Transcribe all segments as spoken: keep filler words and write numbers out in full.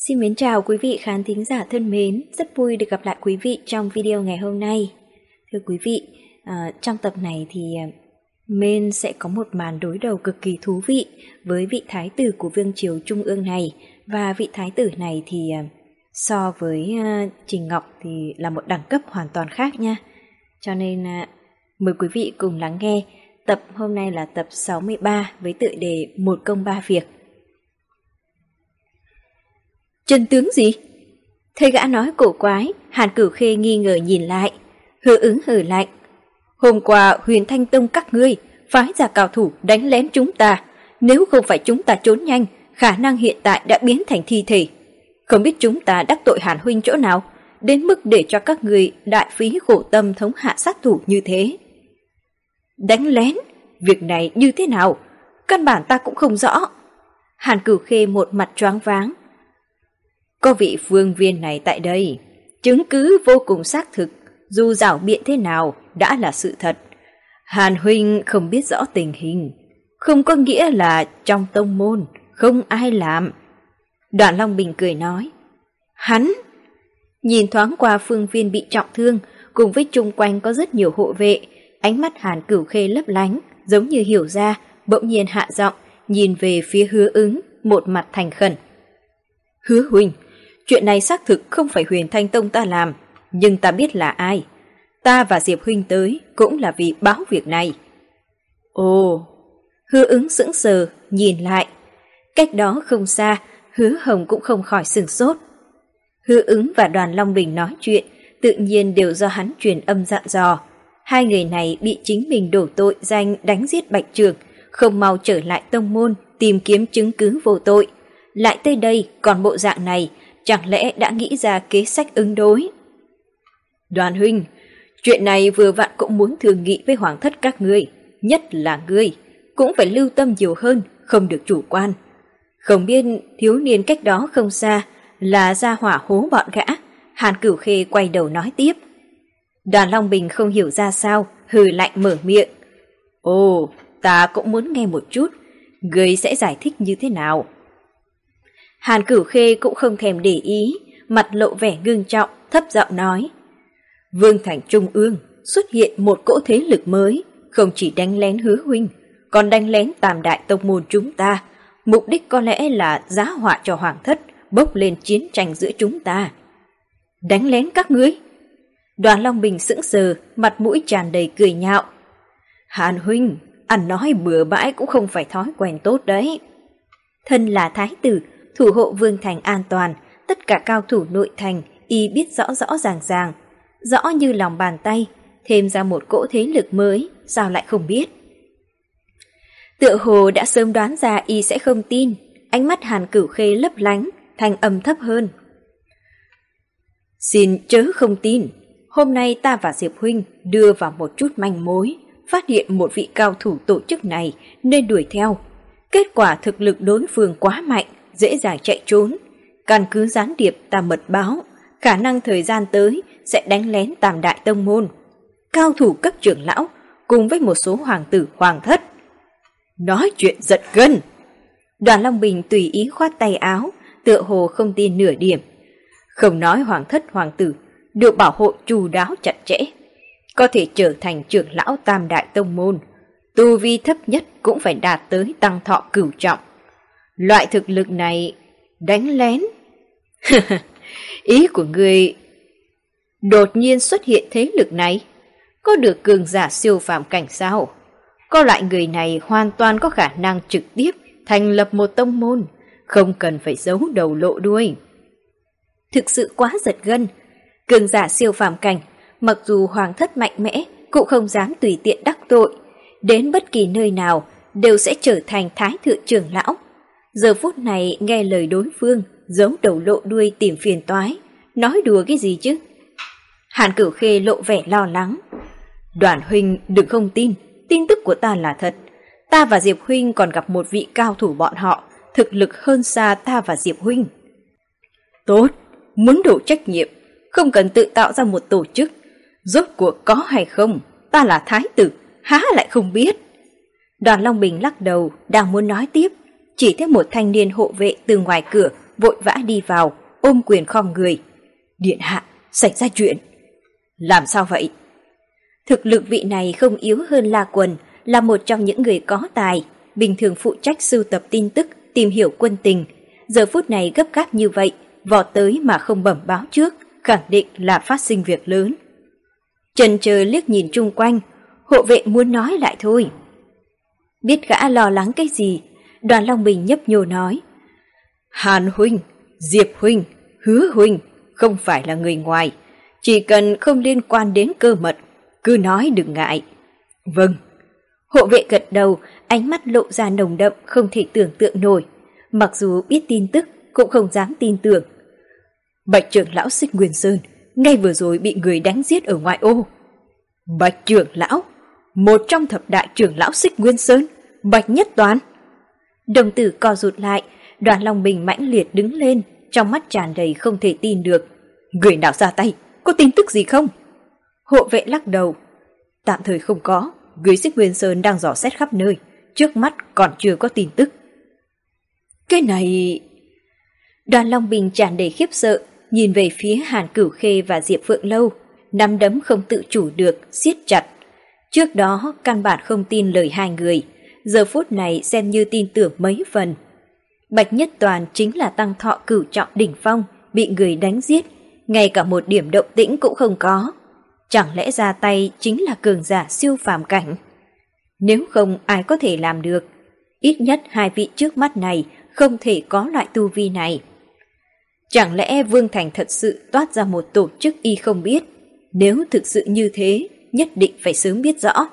Xin mến chào quý vị khán thính giả thân mến, rất vui được gặp lại quý vị trong video ngày hôm nay. Thưa quý vị, à, trong tập này thì Mên sẽ có một màn đối đầu cực kỳ thú vị với vị thái tử của vương triều Trung ương này, và vị thái tử này thì so với uh, Trình Ngọc thì là một đẳng cấp hoàn toàn khác nha. Cho nên uh, mời quý vị cùng lắng nghe. Tập hôm nay là tập sáu mươi ba với tựa đề Một công ba việc. Chân tướng gì? Thấy gã nói cổ quái, Hàn Cửu Khê nghi ngờ nhìn lại. Hứa Ứng hừ lạnh. Hôm qua Huyền Thanh Tông các ngươi phái ra cao thủ đánh lén chúng ta. Nếu không phải chúng ta trốn nhanh, khả năng hiện tại đã biến thành thi thể. Không biết chúng ta đắc tội Hàn huynh chỗ nào, đến mức để cho các ngươi đại phí khổ tâm thống hạ sát thủ như thế. Đánh lén? Việc này như thế nào? Căn bản ta cũng không rõ. Hàn Cửu Khê một mặt choáng váng. Có vị phương viên này tại đây, chứng cứ vô cùng xác thực, dù giảo biện thế nào đã là sự thật. Hàn huynh không biết rõ tình hình, không có nghĩa là trong tông môn không ai làm. Đoạn Long Bình cười nói. Hắn? Nhìn thoáng qua phương viên bị trọng thương, cùng với chung quanh có rất nhiều hộ vệ, ánh mắt Hàn Cửu Khê lấp lánh, giống như hiểu ra, bỗng nhiên hạ giọng, nhìn về phía Hứa Ứng, một mặt thành khẩn. Hứa huynh, chuyện này xác thực không phải Huyền Thanh Tông ta làm, nhưng ta biết là ai. Ta và Diệp huynh tới cũng là vì báo việc này. Ồ, Hứa Ứng sững sờ, nhìn lại. Cách đó không xa, Hứa Hồng cũng không khỏi sửng sốt. Hứa Ứng và Đoàn Long Bình nói chuyện, tự nhiên đều do hắn truyền âm dặn dò. Hai người này bị chính mình đổ tội danh đánh giết Bạch Trường, không mau trở lại tông môn tìm kiếm chứng cứ vô tội. Lại tới đây còn bộ dạng này, chẳng lẽ đã nghĩ ra kế sách ứng đối? Đoàn huynh, chuyện này vừa vặn cũng muốn thương nghị với hoàng thất các ngươi, nhất là ngươi, cũng phải lưu tâm nhiều hơn, không được chủ quan. Không biết thiếu niên cách đó không xa là ra hỏa hố bọn gã. Hàn Cửu Khê quay đầu nói tiếp. Đoàn Long Bình không hiểu ra sao, hừ lạnh mở miệng. Ồ, ta cũng muốn nghe một chút, ngươi sẽ giải thích như thế nào? Hàn Cửu Khê cũng không thèm để ý, mặt lộ vẻ ngưng trọng, thấp giọng nói. Vương thành Trung ương xuất hiện một cỗ thế lực mới, không chỉ đánh lén Hứa huynh, còn đánh lén Tam đại tông môn chúng ta. Mục đích có lẽ là giá họa cho hoàng thất, bốc lên chiến tranh giữa chúng ta. Đánh lén các ngươi? Đoàn Long Bình sững sờ, mặt mũi tràn đầy cười nhạo. Hàn huynh, ăn nói bừa bãi cũng không phải thói quen tốt đấy. Thân là thái tử, thủ hộ vương thành an toàn, tất cả cao thủ nội thành y biết rõ rõ ràng ràng, rõ như lòng bàn tay, thêm ra một cỗ thế lực mới, sao lại không biết? Tựa hồ đã sớm đoán ra y sẽ không tin, ánh mắt Hàn Cửu Khê lấp lánh, thanh âm thấp hơn. Xin chớ không tin, hôm nay ta và Diệp huynh đưa vào một chút manh mối, phát hiện một vị cao thủ tổ chức này nên đuổi theo. Kết quả thực lực đối phương quá mạnh, dễ dàng chạy trốn. Căn cứ gián điệp ta mật báo, khả năng thời gian tới sẽ đánh lén Tam đại tông môn. Cao thủ cấp trưởng lão cùng với một số hoàng tử hoàng thất. Nói chuyện giật gân. Đoàn Long Bình tùy ý khoát tay áo, tựa hồ không tin nửa điểm. Không nói hoàng thất hoàng tử được bảo hộ chu đáo chặt chẽ, có thể trở thành trưởng lão Tam đại tông môn, tu vi thấp nhất cũng phải đạt tới tăng thọ cửu trọng. Loại thực lực này đánh lén. Ý của người đột nhiên xuất hiện thế lực này, có được cường giả siêu phàm cảnh sao? Có loại người này hoàn toàn có khả năng trực tiếp thành lập một tông môn, không cần phải giấu đầu lộ đuôi. Thực sự quá giật gân. Cường giả siêu phàm cảnh, mặc dù hoàng thất mạnh mẽ cũng không dám tùy tiện đắc tội, đến bất kỳ nơi nào đều sẽ trở thành thái thượng trưởng lão. Giờ phút này nghe lời đối phương, giấu đầu lộ đuôi tìm phiền toái, nói đùa cái gì chứ? Hàn Cửu Khê lộ vẻ lo lắng. Đoàn huynh đừng không tin, tin tức của ta là thật. Ta và Diệp huynh còn gặp một vị cao thủ bọn họ, thực lực hơn xa ta và Diệp huynh. Tốt, muốn đủ trách nhiệm, không cần tự tạo ra một tổ chức. Rốt cuộc có hay không, ta là thái tử, há lại không biết. Đoàn Long Bình lắc đầu, đang muốn nói tiếp, chỉ thấy một thanh niên hộ vệ từ ngoài cửa vội vã đi vào, ôm quyền khom người. Điện hạ, xảy ra chuyện. Làm sao vậy? Thực lực vị này không yếu hơn La Quần, là một trong những người có tài, bình thường phụ trách sưu tập tin tức, tìm hiểu quân tình. Giờ phút này gấp gáp như vậy, vọt tới mà không bẩm báo trước, khẳng định là phát sinh việc lớn. Chần chờ liếc nhìn chung quanh, hộ vệ muốn nói lại thôi. Biết gã lo lắng cái gì, Đoàn Long Bình nhấp nhô nói. Hàn huynh, Diệp huynh, Hứa huynh không phải là người ngoài, chỉ cần không liên quan đến cơ mật, cứ nói đừng ngại. Vâng. Hộ vệ gật đầu, ánh mắt lộ ra nồng đậm không thể tưởng tượng nổi. Mặc dù biết tin tức cũng không dám tin tưởng. Bạch trưởng lão Xích Nguyên Sơn ngay vừa rồi bị người đánh giết ở ngoại ô. Bạch trưởng lão, một trong thập đại trưởng lão Xích Nguyên Sơn, Bạch Nhất Toàn. Đồng tử co rụt lại, Đoàn Long Bình mãnh liệt đứng lên, trong mắt tràn đầy không thể tin được. Người nào ra tay, có tin tức gì không? Hộ vệ lắc đầu. Tạm thời không có, người Xích Nguyên Sơn đang dò xét khắp nơi, trước mắt còn chưa có tin tức. Cái này... Đoàn Long Bình tràn đầy khiếp sợ, nhìn về phía Hàn Cửu Khê và Diệp Phượng Lâu, nắm đấm không tự chủ được, siết chặt. Trước đó căn bản không tin lời hai người, giờ phút này xem như tin tưởng mấy phần. Bạch Nhất Toàn chính là tăng thọ cửu trọng đỉnh phong, bị người đánh giết, ngay cả một điểm động tĩnh cũng không có. Chẳng lẽ ra tay chính là cường giả siêu phàm cảnh? Nếu không ai có thể làm được, ít nhất hai vị trước mắt này không thể có loại tu vi này. Chẳng lẽ Vương Thành thật sự toát ra một tổ chức y không biết? Nếu thực sự như thế, nhất định phải sớm biết rõ.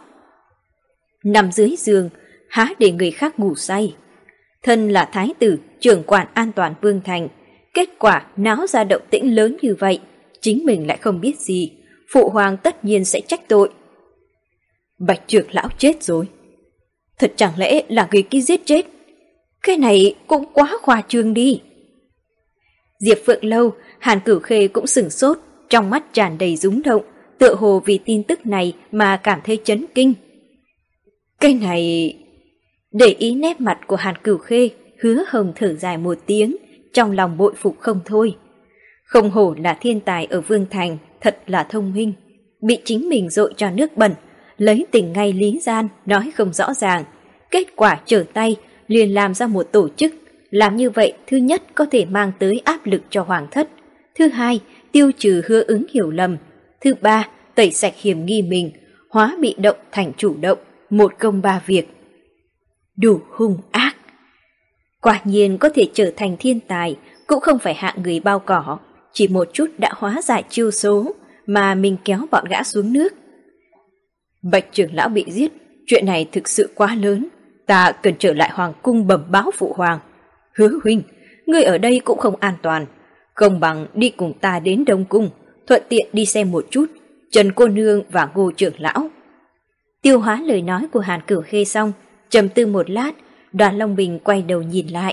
Nằm dưới giường, há để người khác ngủ say. Thân là thái tử, trưởng quản an toàn Vương Thành, kết quả náo ra động tĩnh lớn như vậy, chính mình lại không biết gì, phụ hoàng tất nhiên sẽ trách tội. Bạch trưởng lão chết rồi. Thật chẳng lẽ là người kia giết chết? Cái này cũng quá khoa trương đi. Diệp Phượng Lâu, Hàn Cửu Khê cũng sửng sốt, trong mắt tràn đầy rúng động, tựa hồ vì tin tức này mà cảm thấy chấn kinh. Cái này... Để ý nét mặt của Hàn Cửu Khê, Hứa Hồng thở dài một tiếng, trong lòng bội phục không thôi. Không hổ là thiên tài ở Vương Thành, thật là thông minh. Bị chính mình dội cho nước bẩn, lấy tình ngay lý gian, nói không rõ ràng. Kết quả trở tay, liền làm ra một tổ chức. Làm như vậy, thứ nhất có thể mang tới áp lực cho hoàng thất. Thứ hai, tiêu trừ Hứa Ứng hiểu lầm. Thứ ba, tẩy sạch hiểm nghi mình, hóa bị động thành chủ động, một công ba việc. Đủ hung ác. Quả nhiên có thể trở thành thiên tài, cũng không phải hạng người bao cỏ, chỉ một chút đã hóa giải chiêu số, mà mình kéo bọn gã xuống nước. Bạch trưởng lão bị giết, chuyện này thực sự quá lớn, ta cần trở lại hoàng cung bẩm báo phụ hoàng. Hứa huynh, ngươi ở đây cũng không an toàn, không bằng đi cùng ta đến Đông Cung, thuận tiện đi xem một chút Trần cô nương và Ngô trưởng lão. Tiêu hóa lời nói của Hàn Cửu Khê xong, trầm tư một lát, Đoàn Long Bình quay đầu nhìn lại.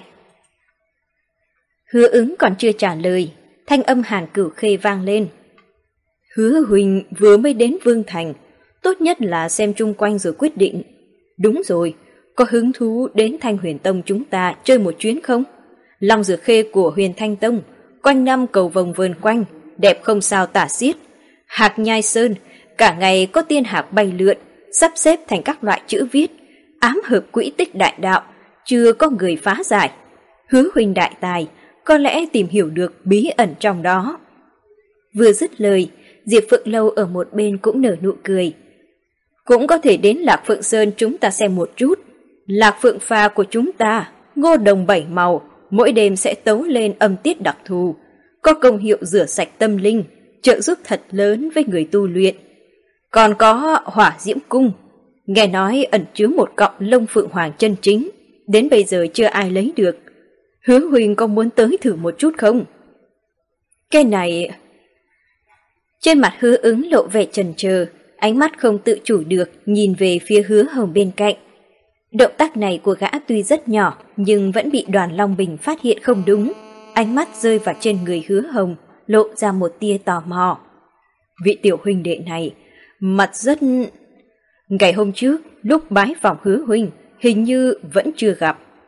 Hứa Ứng còn chưa trả lời, thanh âm Hàn Cửu Khê vang lên. Hứa huynh vừa mới đến Vương Thành, tốt nhất là xem chung quanh rồi quyết định. Đúng rồi, có hứng thú đến Thanh Huyền Tông chúng ta chơi một chuyến không? Long Dược Khê của Huyền Thanh Tông, quanh năm cầu vồng vườn quanh, đẹp không sao tả xiết. Hạc Nhai Sơn, cả ngày có tiên hạc bay lượn, sắp xếp thành các loại chữ viết, ám hợp quỹ tích đại đạo, chưa có người phá giải. Hứa huynh đại tài, có lẽ tìm hiểu được bí ẩn trong đó. Vừa dứt lời, Diệp Phượng Lâu ở một bên cũng nở nụ cười. Cũng có thể đến Lạc Phượng Sơn chúng ta xem một chút. Lạc Phượng pha của chúng ta, ngô đồng bảy màu, mỗi đêm sẽ tấu lên âm tiết đặc thù, có công hiệu rửa sạch tâm linh, trợ giúp thật lớn với người tu luyện. Còn có Hỏa Diễm Cung, nghe nói ẩn chứa một cọng lông phượng hoàng chân chính, đến bây giờ chưa ai lấy được. Hứa huynh có muốn tới thử một chút không? Cái này... Trên mặt Hứa Ứng lộ vẻ chần chờ, ánh mắt không tự chủ được nhìn về phía Hứa Hồng bên cạnh. Động tác này của gã tuy rất nhỏ nhưng vẫn bị Đoàn Long Bình phát hiện không đúng. Ánh mắt rơi vào trên người Hứa Hồng, lộ ra một tia tò mò. Vị tiểu huynh đệ này, mặt rất... Ngày hôm trước, lúc bái phòng Hứa huynh, hình như vẫn chưa gặp.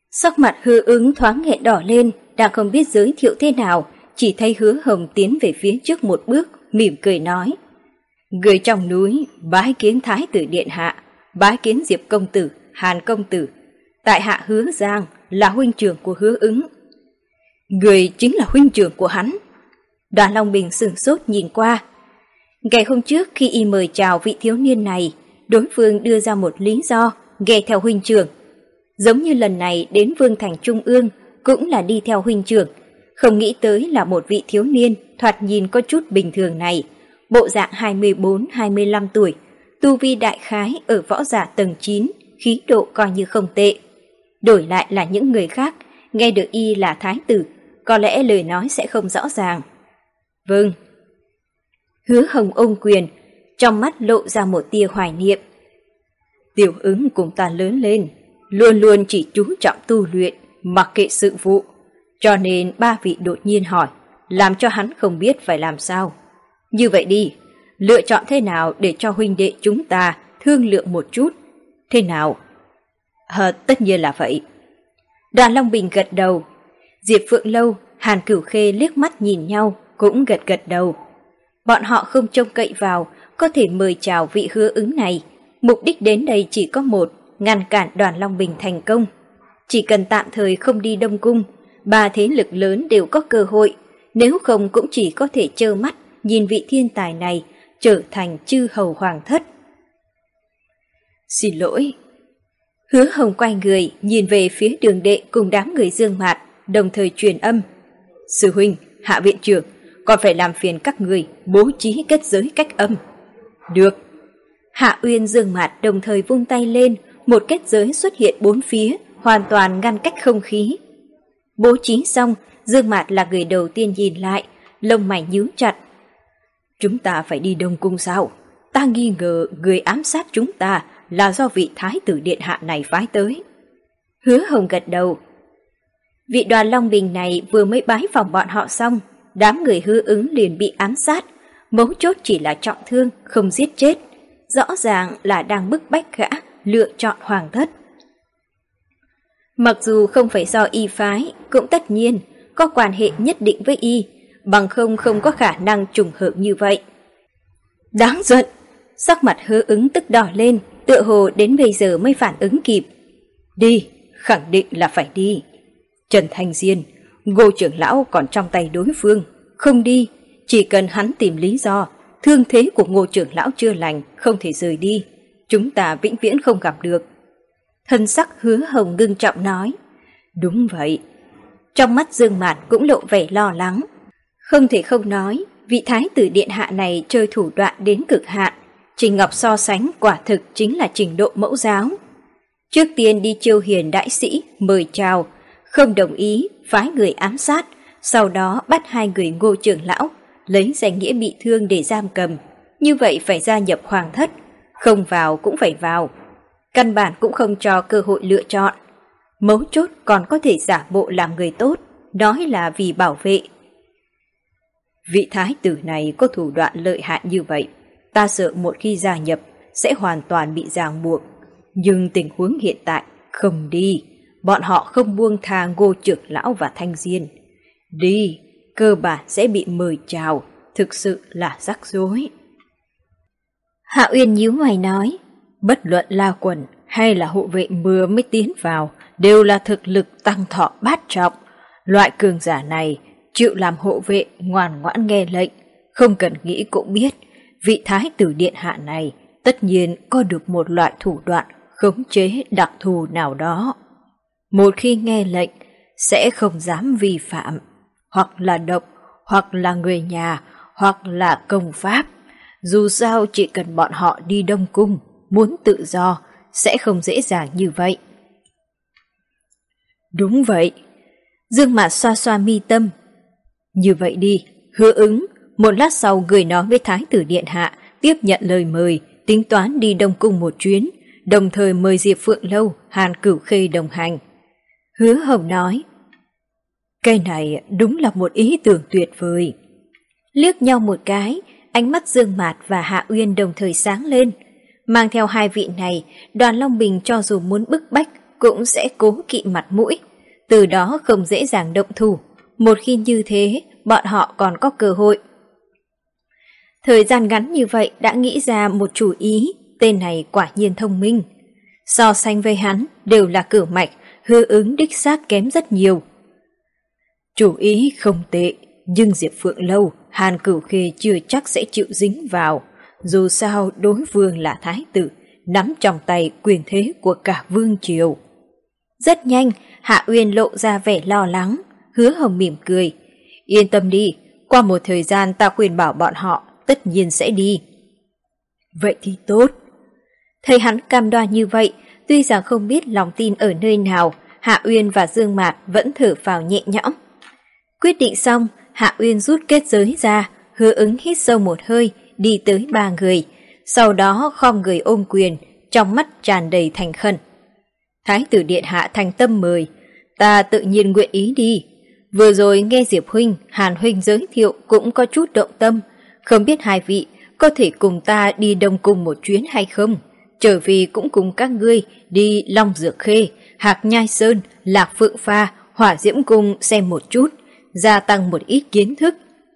Sắc mặt Hứa Ứng thoáng nghẹn đỏ lên, đang không biết giới thiệu thế nào, chỉ thấy Hứa Hồng tiến về phía trước một bước, mỉm cười nói: Người trong núi bái kiến Thái tử điện hạ, bái kiến Diệp công tử, Hàn công tử. Tại hạ Hứa Giang là huynh trưởng của Hứa Ứng. Người chính là huynh trưởng của hắn. Đoàn Long Bình sửng sốt nhìn qua. Ngày hôm trước khi y mời chào vị thiếu niên này, đối phương đưa ra một lý do nghe theo huynh trưởng. Giống như lần này đến Vương Thành Trung ương cũng là đi theo huynh trưởng, không nghĩ tới là một vị thiếu niên thoạt nhìn có chút bình thường này, bộ dạng hai mươi bốn hai mươi lăm tuổi, tu vi đại khái ở võ giả tầng chín, khí độ coi như không tệ. Đổi lại là những người khác, nghe được y là thái tử, có lẽ lời nói sẽ không rõ ràng. Vâng. Hứa Hồng ôm quyền, trong mắt lộ ra một tia hoài niệm. Tiểu Ứng cùng ta lớn lên, luôn luôn chỉ chú trọng tu luyện, mặc kệ sự vụ, cho nên ba vị đột nhiên hỏi, làm cho hắn không biết phải làm sao. Như vậy đi, lựa chọn thế nào để cho huynh đệ chúng ta thương lượng một chút. Thế nào? Ờ, tất nhiên là vậy. Đoàn Long Bình gật đầu. Diệp Phượng Lâu, Hàn Cửu Khê liếc mắt nhìn nhau, cũng gật gật đầu. Bọn họ không trông cậy vào có thể mời chào vị Hứa Ứng này. Mục đích đến đây chỉ có một, ngăn cản Đoàn Long Bình thành công. Chỉ cần tạm thời không đi Đông Cung, ba thế lực lớn đều có cơ hội, nếu không cũng chỉ có thể trơ mắt nhìn vị thiên tài này trở thành chư hầu hoàng thất. Xin lỗi. Hứa Hồng quay người nhìn về phía Đường Đệ cùng đám người Dương Mạt, đồng thời truyền âm. Sư huynh, Hạ viện trưởng, còn phải làm phiền các người bố trí kết giới cách âm. Được. Hạ Uyên Dương Mạt đồng thời vung tay lên, một kết giới xuất hiện bốn phía, hoàn toàn ngăn cách không khí. Bố trí xong, Dương Mạt là người đầu tiên nhìn lại, lông mày nhíu chặt. Chúng ta phải đi Đông Cung sao? Ta nghi ngờ người ám sát chúng ta là do vị Thái tử điện hạ này phái tới. Hứa Hồng gật đầu. Vị Đoàn Long Bình này vừa mới bái phòng bọn họ xong, đám người Hứa Ứng liền bị ám sát, mấu chốt chỉ là trọng thương, không giết chết. Rõ ràng là đang bức bách gã lựa chọn hoàng thất. Mặc dù không phải do y phái, cũng tất nhiên có quan hệ nhất định với y, bằng không không có khả năng trùng hợp như vậy. Đáng giận! Sắc mặt Hứa Ứng tức đỏ lên, tựa hồ đến bây giờ mới phản ứng kịp. Đi, khẳng định là phải đi. Trần Thanh Diên, Ngô trưởng lão còn trong tay đối phương, không đi, chỉ cần hắn tìm lý do, thương thế của Ngô trưởng lão chưa lành, không thể rời đi, chúng ta vĩnh viễn không gặp được. Thân sắc Hứa Hồng ngưng trọng nói. Đúng vậy. Trong mắt Dương Mạt cũng lộ vẻ lo lắng. Không thể không nói, vị Thái tử điện hạ này chơi thủ đoạn đến cực hạn. Trình Ngọc so sánh quả thực chính là trình độ mẫu giáo. Trước tiên đi chiêu hiền đại sĩ, mời chào, không đồng ý, phái người ám sát, sau đó bắt hai người Ngô trưởng lão, lấy danh nghĩa bị thương để giam cầm. Như vậy phải gia nhập hoàng thất, không vào cũng phải vào. Căn bản cũng không cho cơ hội lựa chọn. Mấu chốt còn có thể giả bộ làm người tốt, nói là vì bảo vệ. Vị thái tử này có thủ đoạn lợi hại như vậy, ta sợ một khi gia nhập sẽ hoàn toàn bị ràng buộc. Nhưng tình huống hiện tại không đi, bọn họ không buông tha Ngô trưởng lão và Thanh Diên. Đi, cơ bản sẽ bị mời chào, thực sự là rắc rối. Hạ Uyên nhíu mày nói, bất luận La Quần hay là hộ vệ vừa mới tiến vào đều là thực lực tăng thọ bát trọng. Loại cường giả này chịu làm hộ vệ ngoan ngoãn nghe lệnh, không cần nghĩ cũng biết vị thái tử điện hạ này tất nhiên có được một loại thủ đoạn khống chế đặc thù nào đó. Một khi nghe lệnh sẽ không dám vi phạm, hoặc là độc, hoặc là người nhà, hoặc là công pháp. Dù sao chỉ cần bọn họ đi Đông Cung, muốn tự do sẽ không dễ dàng như vậy. Đúng vậy. Dương Mạt xoa xoa mi tâm. Như vậy đi, Hứa Ứng, một lát sau gửi nó với Thái tử điện hạ, tiếp nhận lời mời, tính toán đi Đông Cung một chuyến, đồng thời mời Diệp Phượng Lâu, Hàn Cửu Khê đồng hành. Hứa Hồng nói, cái này đúng là một ý tưởng tuyệt vời. Liếc nhau một cái, ánh mắt Dương Mạt và Hạ Uyên đồng thời sáng lên. Mang theo hai vị này, Đoàn Long Bình cho dù muốn bức bách cũng sẽ cố kỵ mặt mũi, từ đó không dễ dàng động thủ. Một khi như thế, bọn họ còn có cơ hội. Thời gian ngắn như vậy đã nghĩ ra một chủ ý, tên này quả nhiên thông minh. So sánh với hắn đều là cửu mạch, Hứa Ứng đích xác kém rất nhiều. Chủ ý không tệ, nhưng Diệp Phượng Lâu, Hàn Cửu Khê chưa chắc sẽ chịu dính vào. Dù sao đối phương là thái tử, nắm trong tay quyền thế của cả vương triều. Rất nhanh, Hạ Uyên lộ ra vẻ lo lắng, Hứa Hồng mỉm cười. Yên tâm đi, qua một thời gian ta khuyên bảo bọn họ, tất nhiên sẽ đi. Vậy thì tốt. Thấy hắn cam đoan như vậy, tuy rằng không biết lòng tin ở nơi nào, Hạ Uyên và Dương Mạt vẫn thở phào nhẹ nhõm. Quyết định xong, Hạ Uyên rút kết giới ra, Hứa Ứng hít sâu một hơi, đi tới ba người, sau đó khom người ôm quyền, trong mắt tràn đầy thành khẩn. Thái tử điện hạ thành tâm mời, ta tự nhiên nguyện ý đi. Vừa rồi nghe Diệp huynh, Hàn huynh giới thiệu cũng có chút động tâm, không biết hai vị có thể cùng ta đi Đông Cung một chuyến hay không? Trở vì cũng cùng các ngươi đi Long Dược Khê, Hạc Nhai Sơn, Lạc Phượng Pha, Hỏa Diễm Cung xem một chút, gia tăng một ít kiến thức.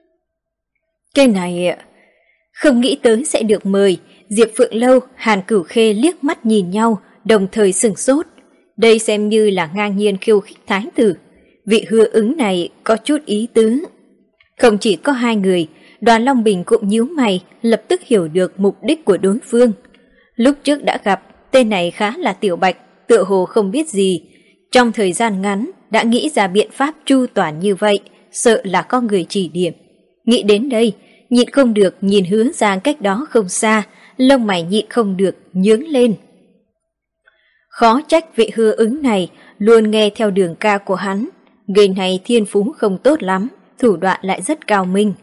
Cái này không nghĩ tới sẽ được mời. Diệp Phượng Lâu, Hàn Cửu Khê liếc mắt nhìn nhau, đồng thời sửng sốt. Đây xem như là ngang nhiên khiêu khích thái tử. Vị Hứa Ứng này có chút ý tứ. Không chỉ có hai người, Đoàn Long Bình cũng nhíu mày, lập tức hiểu được mục đích của đối phương. Lúc trước đã gặp, tên này khá là tiểu bạch, tựa hồ không biết gì. Trong thời gian ngắn, đã nghĩ ra biện pháp chu toàn như vậy, sợ là có người chỉ điểm. Nghĩ đến đây, nhịn không được nhìn Hứa Giang cách đó không xa, lông mày nhịn không được nhướng lên. Khó trách vị Hứa Ứng này luôn nghe theo đường ca của hắn. Người này thiên phú không tốt lắm, thủ đoạn lại rất cao minh.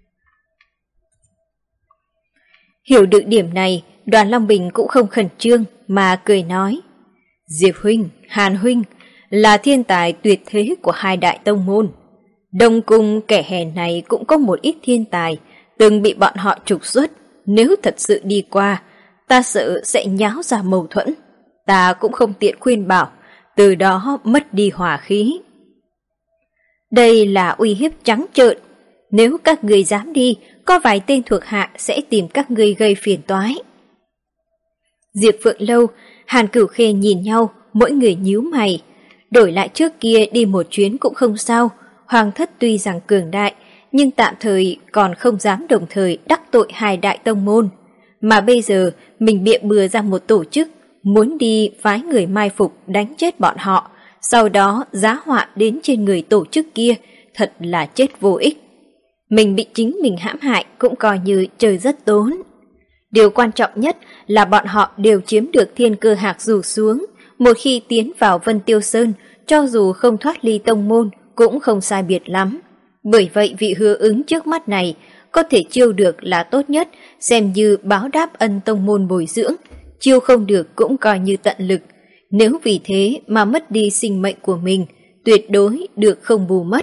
Hiểu được điểm này, Đoàn Long Bình cũng không khẩn trương mà cười nói. Diệp huynh, Hàn huynh là thiên tài tuyệt thế của hai đại tông môn. Đông Cung kẻ hèn này cũng có một ít thiên tài, từng bị bọn họ trục xuất. Nếu thật sự đi qua, ta sợ sẽ nháo ra mâu thuẫn. Ta cũng không tiện khuyên bảo, từ đó mất đi hòa khí. Đây là uy hiếp trắng trợn. Nếu các người dám đi, có vài tên thuộc hạ sẽ tìm các người gây phiền toái. Diệp Phượng Lâu, Hàn Cửu Khê nhìn nhau, mỗi người nhíu mày. Đổi lại trước kia đi một chuyến cũng không sao. Hoàng thất tuy rằng cường đại, nhưng tạm thời còn không dám đồng thời đắc tội hai đại tông môn. Mà bây giờ mình bịa bừa ra một tổ chức, muốn đi phái người mai phục đánh chết bọn họ, sau đó giá họa đến trên người tổ chức kia, thật là chết vô ích. Mình bị chính mình hãm hại cũng coi như trời rất tốn. Điều quan trọng nhất là bọn họ đều chiếm được thiên cơ hạc rủ xuống. Một khi tiến vào Vân Tiêu Sơn, cho dù không thoát ly tông môn cũng không sai biệt lắm. Bởi vậy vị Hứa Ứng trước mắt này có thể chiêu được là tốt nhất, xem như báo đáp ân tông môn bồi dưỡng. Chiêu không được cũng coi như tận lực. Nếu vì thế mà mất đi sinh mệnh của mình, tuyệt đối được không bù mất.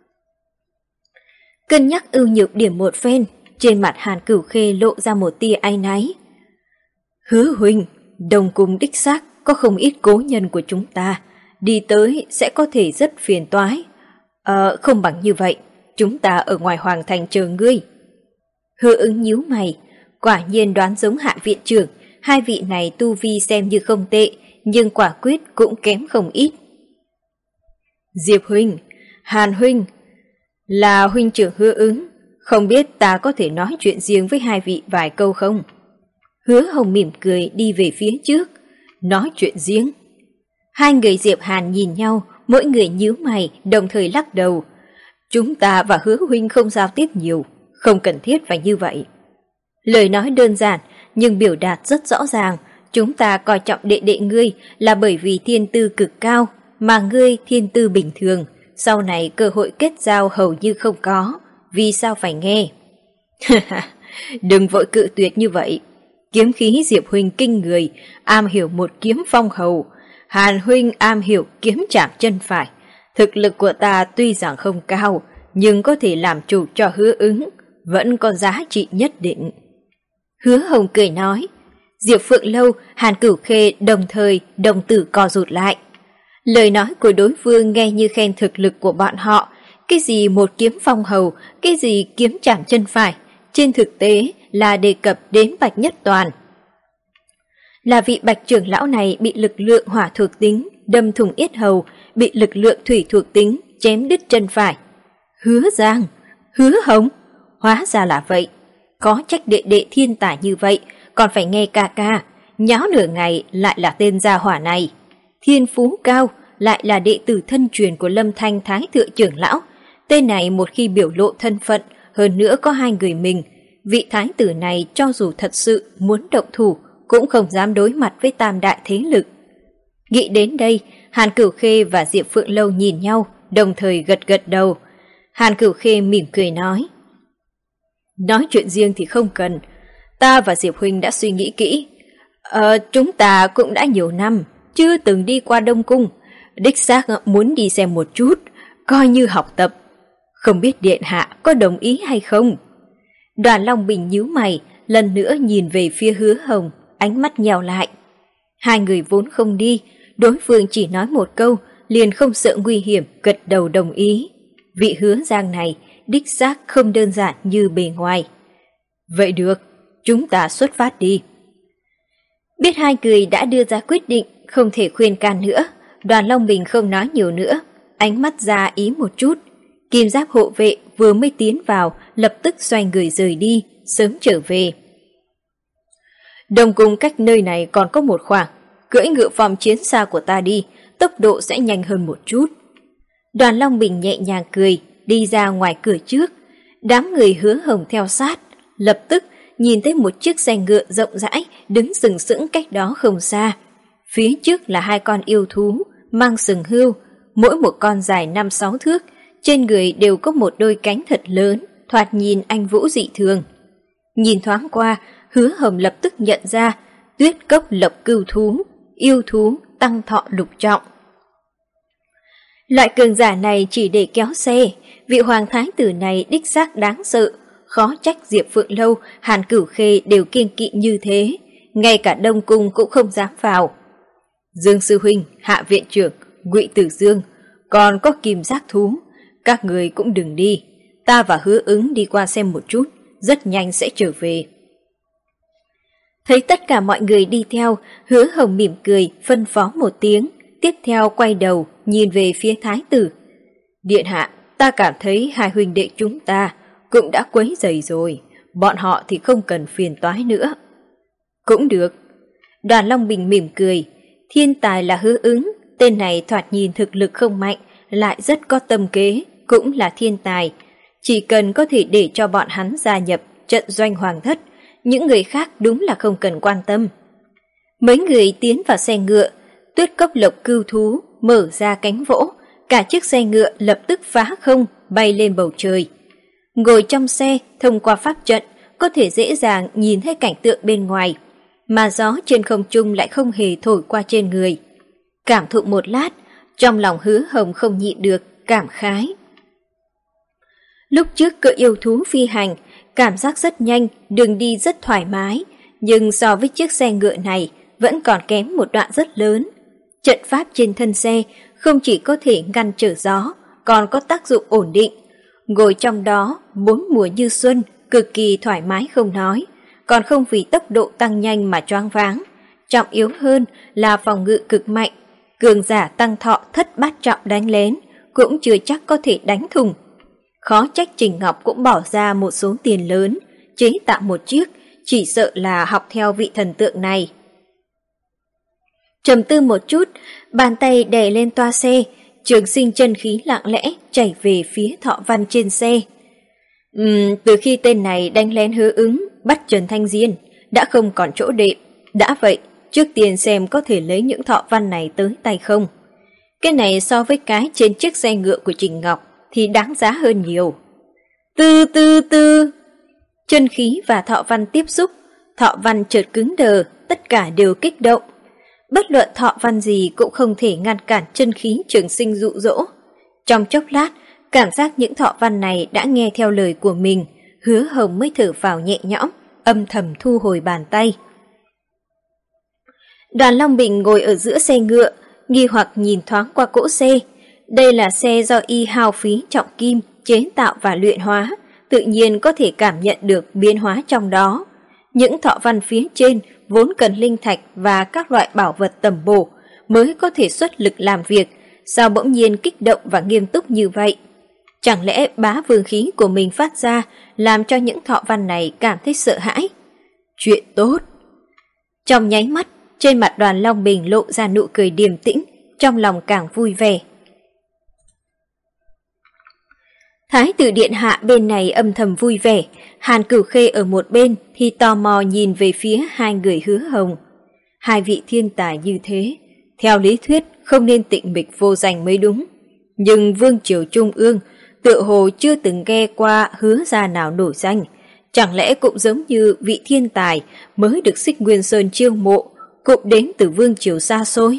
Cân nhắc ưu nhược điểm một phen, trên mặt Hàn Cửu Khê lộ ra một tia áy náy. Hứa huynh, Đông Cung đích xác có không ít cố nhân của chúng ta, đi tới sẽ có thể rất phiền toái. Ờ, không bằng như vậy, chúng ta ở ngoài hoàng thành chờ ngươi. Hứa Ứng nhíu mày, quả nhiên đoán giống Hạ viện trưởng, hai vị này tu vi xem như không tệ, nhưng quả quyết cũng kém không ít. Diệp huynh, Hàn huynh, là huynh trưởng Hứa Ứng, không biết ta có thể nói chuyện riêng với hai vị vài câu không? Hứa Hồng mỉm cười đi về phía trước, nói chuyện riêng. Hai người Diệp Hàn nhìn nhau, mỗi người nhíu mày, đồng thời lắc đầu. Chúng ta và Hứa huynh không giao tiếp nhiều, không cần thiết phải như vậy. Lời nói đơn giản, nhưng biểu đạt rất rõ ràng. Chúng ta coi trọng đệ đệ ngươi là bởi vì thiên tư cực cao, mà ngươi thiên tư bình thường, sau này cơ hội kết giao hầu như không có. Vì sao phải nghe? Đừng vội cự tuyệt như vậy. Kiếm khí Diệp huynh kinh người, am hiểu một kiếm phong hầu. Hàn huynh am hiểu kiếm chạm chân phải. Thực lực của ta tuy rằng không cao, nhưng có thể làm chủ cho Hứa Ứng, vẫn có giá trị nhất định. Hứa Hồng cười nói. Diệp Phượng Lâu, Hàn Cửu Khê đồng thời đồng tử co rụt lại. Lời nói của đối phương nghe như khen thực lực của bọn họ, cái gì một kiếm phong hầu, cái gì kiếm chạm chân phải, trên thực tế là đề cập đến Bạch Nhất Toàn. Là vị Bạch trưởng lão này bị lực lượng hỏa thuộc tính đâm thủng yết hầu, bị lực lượng thủy thuộc tính chém đứt chân phải. Hứa Giang, Hứa Hồng, hóa ra là vậy. Có trách đệ đệ thiên tài như vậy, còn phải nghe ca ca, nháo nửa ngày lại là tên gia hỏa này. Thiên phú cao, lại là đệ tử thân truyền của Lâm Thanh Thái Thượng trưởng lão. Tên này một khi biểu lộ thân phận, hơn nữa có hai người mình, vị thái tử này cho dù thật sự muốn động thủ, cũng không dám đối mặt với tam đại thế lực. Nghĩ đến đây, Hàn Cửu Khê và Diệp Phượng Lâu nhìn nhau, đồng thời gật gật đầu. Hàn Cửu Khê mỉm cười nói: Nói chuyện riêng thì không cần, ta và Diệp Huynh đã suy nghĩ kỹ. Ờ, chúng ta cũng đã nhiều năm, chưa từng đi qua Đông Cung, đích xác muốn đi xem một chút, coi như học tập. Không biết điện hạ có đồng ý hay không? Đoàn Long Bình nhíu mày, lần nữa nhìn về phía Hứa Hồng, ánh mắt nhèo lại. Hai người vốn không đi, đối phương chỉ nói một câu, liền không sợ nguy hiểm, gật đầu đồng ý. Vị Hứa Giang này đích xác không đơn giản như bề ngoài. Vậy được, chúng ta xuất phát đi. Biết hai người đã đưa ra quyết định, không thể khuyên can nữa, Đoàn Long Bình không nói nhiều nữa, ánh mắt ra ý một chút. Kim giáp hộ vệ vừa mới tiến vào, lập tức xoay người rời đi, sớm trở về. Đông Cung cách nơi này còn có một khoảng, cưỡi ngựa phòng chiến xa của ta đi, tốc độ sẽ nhanh hơn một chút. Đoàn Long Bình nhẹ nhàng cười, đi ra ngoài cửa trước. Đám người Hứa Hồng theo sát, lập tức nhìn thấy một chiếc xe ngựa rộng rãi đứng sừng sững cách đó không xa. Phía trước là hai con yêu thú, mang sừng hươu, mỗi một con dài năm sáu thước, trên người đều có một đôi cánh thật lớn, thoạt nhìn anh vũ dị thường. Nhìn thoáng qua, Hứa Hồng lập tức nhận ra Tuyết Cốc Lộc Cưu thú, yêu thú tăng thọ lục trọng. Loại cường giả này chỉ để kéo xe, vị hoàng thái tử này đích xác đáng sợ, khó trách Diệp Phượng Lâu, Hàn Cửu Khê đều kiêng kỵ như thế, ngay cả Đông Cung cũng không dám vào. Dương sư huynh, Hạ viện trưởng, Ngụy Tử Dương, còn có Kim Giác thú, các người cũng đừng đi, ta và Hứa Ứng đi qua xem một chút, rất nhanh sẽ trở về. Thấy tất cả mọi người đi theo, Hứa Hồng mỉm cười, phân phó một tiếng, tiếp theo quay đầu, nhìn về phía thái tử. Điện hạ, ta cảm thấy hai huynh đệ chúng ta cũng đã quấy rầy rồi, bọn họ thì không cần phiền toái nữa. Cũng được. Đoàn Long Bình mỉm cười, thiên tài là Hứa Ứng, tên này thoạt nhìn thực lực không mạnh, lại rất có tâm kế, cũng là thiên tài. Chỉ cần có thể để cho bọn hắn gia nhập trận doanh hoàng thất, những người khác đúng là không cần quan tâm. Mấy người tiến vào xe ngựa, Tuyết Cốc Lộc Cưu thú mở ra cánh vỗ, cả chiếc xe ngựa lập tức phá không, bay lên bầu trời. Ngồi trong xe, thông qua pháp trận, có thể dễ dàng nhìn thấy cảnh tượng bên ngoài, mà gió trên không trung lại không hề thổi qua trên người. Cảm thụ một lát, trong lòng Hứa Hồng không nhịn được, cảm khái. Lúc trước cưỡi yêu thú phi hành, cảm giác rất nhanh, đường đi rất thoải mái, nhưng so với chiếc xe ngựa này vẫn còn kém một đoạn rất lớn. Trận pháp trên thân xe không chỉ có thể ngăn trở gió, còn có tác dụng ổn định. Ngồi trong đó, bốn mùa như xuân, cực kỳ thoải mái không nói, còn không vì tốc độ tăng nhanh mà choáng váng. Trọng yếu hơn là phòng ngự cực mạnh, cường giả tăng thọ thất bát trọng đánh lén, cũng chưa chắc có thể đánh thùng. Khó trách Trình Ngọc cũng bỏ ra một số tiền lớn, chế tạo một chiếc, chỉ sợ là học theo vị thần tượng này. Trầm tư một chút, bàn tay đè lên toa xe, Trường Sinh chân khí lặng lẽ chảy về phía Thọ Văn trên xe. Uhm, từ khi tên này đánh lén Hứa Ứng, bắt Trần Thanh Diên, đã không còn chỗ đệm. Đã vậy, trước tiên xem có thể lấy những thọ văn này tới tay không. Cái này so với cái trên chiếc xe ngựa của Trình Ngọc thì đáng giá hơn nhiều. Tư tư tư, chân khí và thọ văn tiếp xúc, thọ văn chợt cứng đờ, tất cả đều kích động. Bất luận thọ văn gì cũng không thể ngăn cản chân khí Trường Sinh dụ dỗ. Trong chốc lát, cảm giác những thọ văn này đã nghe theo lời của mình, Hứa Hồng mới thở phào nhẹ nhõm, âm thầm thu hồi bàn tay. Đoàn Long Bình ngồi ở giữa xe ngựa, nghi hoặc nhìn thoáng qua cỗ xe. Đây là xe do y hao phí trọng kim chế tạo và luyện hóa, tự nhiên có thể cảm nhận được biến hóa trong đó. Những thọ văn phía trên vốn cần linh thạch và các loại bảo vật tầm bổ mới có thể xuất lực làm việc, sao bỗng nhiên kích động và nghiêm túc như vậy? Chẳng lẽ bá vương khí của mình phát ra làm cho những thọ văn này cảm thấy sợ hãi? Chuyện tốt! Trong nháy mắt, trên mặt Đoàn Long Bình lộ ra nụ cười điềm tĩnh, trong lòng càng vui vẻ. Thái tử điện hạ bên này âm thầm vui vẻ, Hàn Cửu Khê ở một bên thì tò mò nhìn về phía hai người Hứa Hồng. Hai vị thiên tài như thế, theo lý thuyết không nên tịnh mịch vô danh mới đúng. Nhưng vương triều trung ương tựa hồ chưa từng nghe qua Hứa gia nào nổi danh, chẳng lẽ cũng giống như vị thiên tài mới được Xích Nguyên Sơn chiêu mộ, cũng đến từ vương triều xa xôi.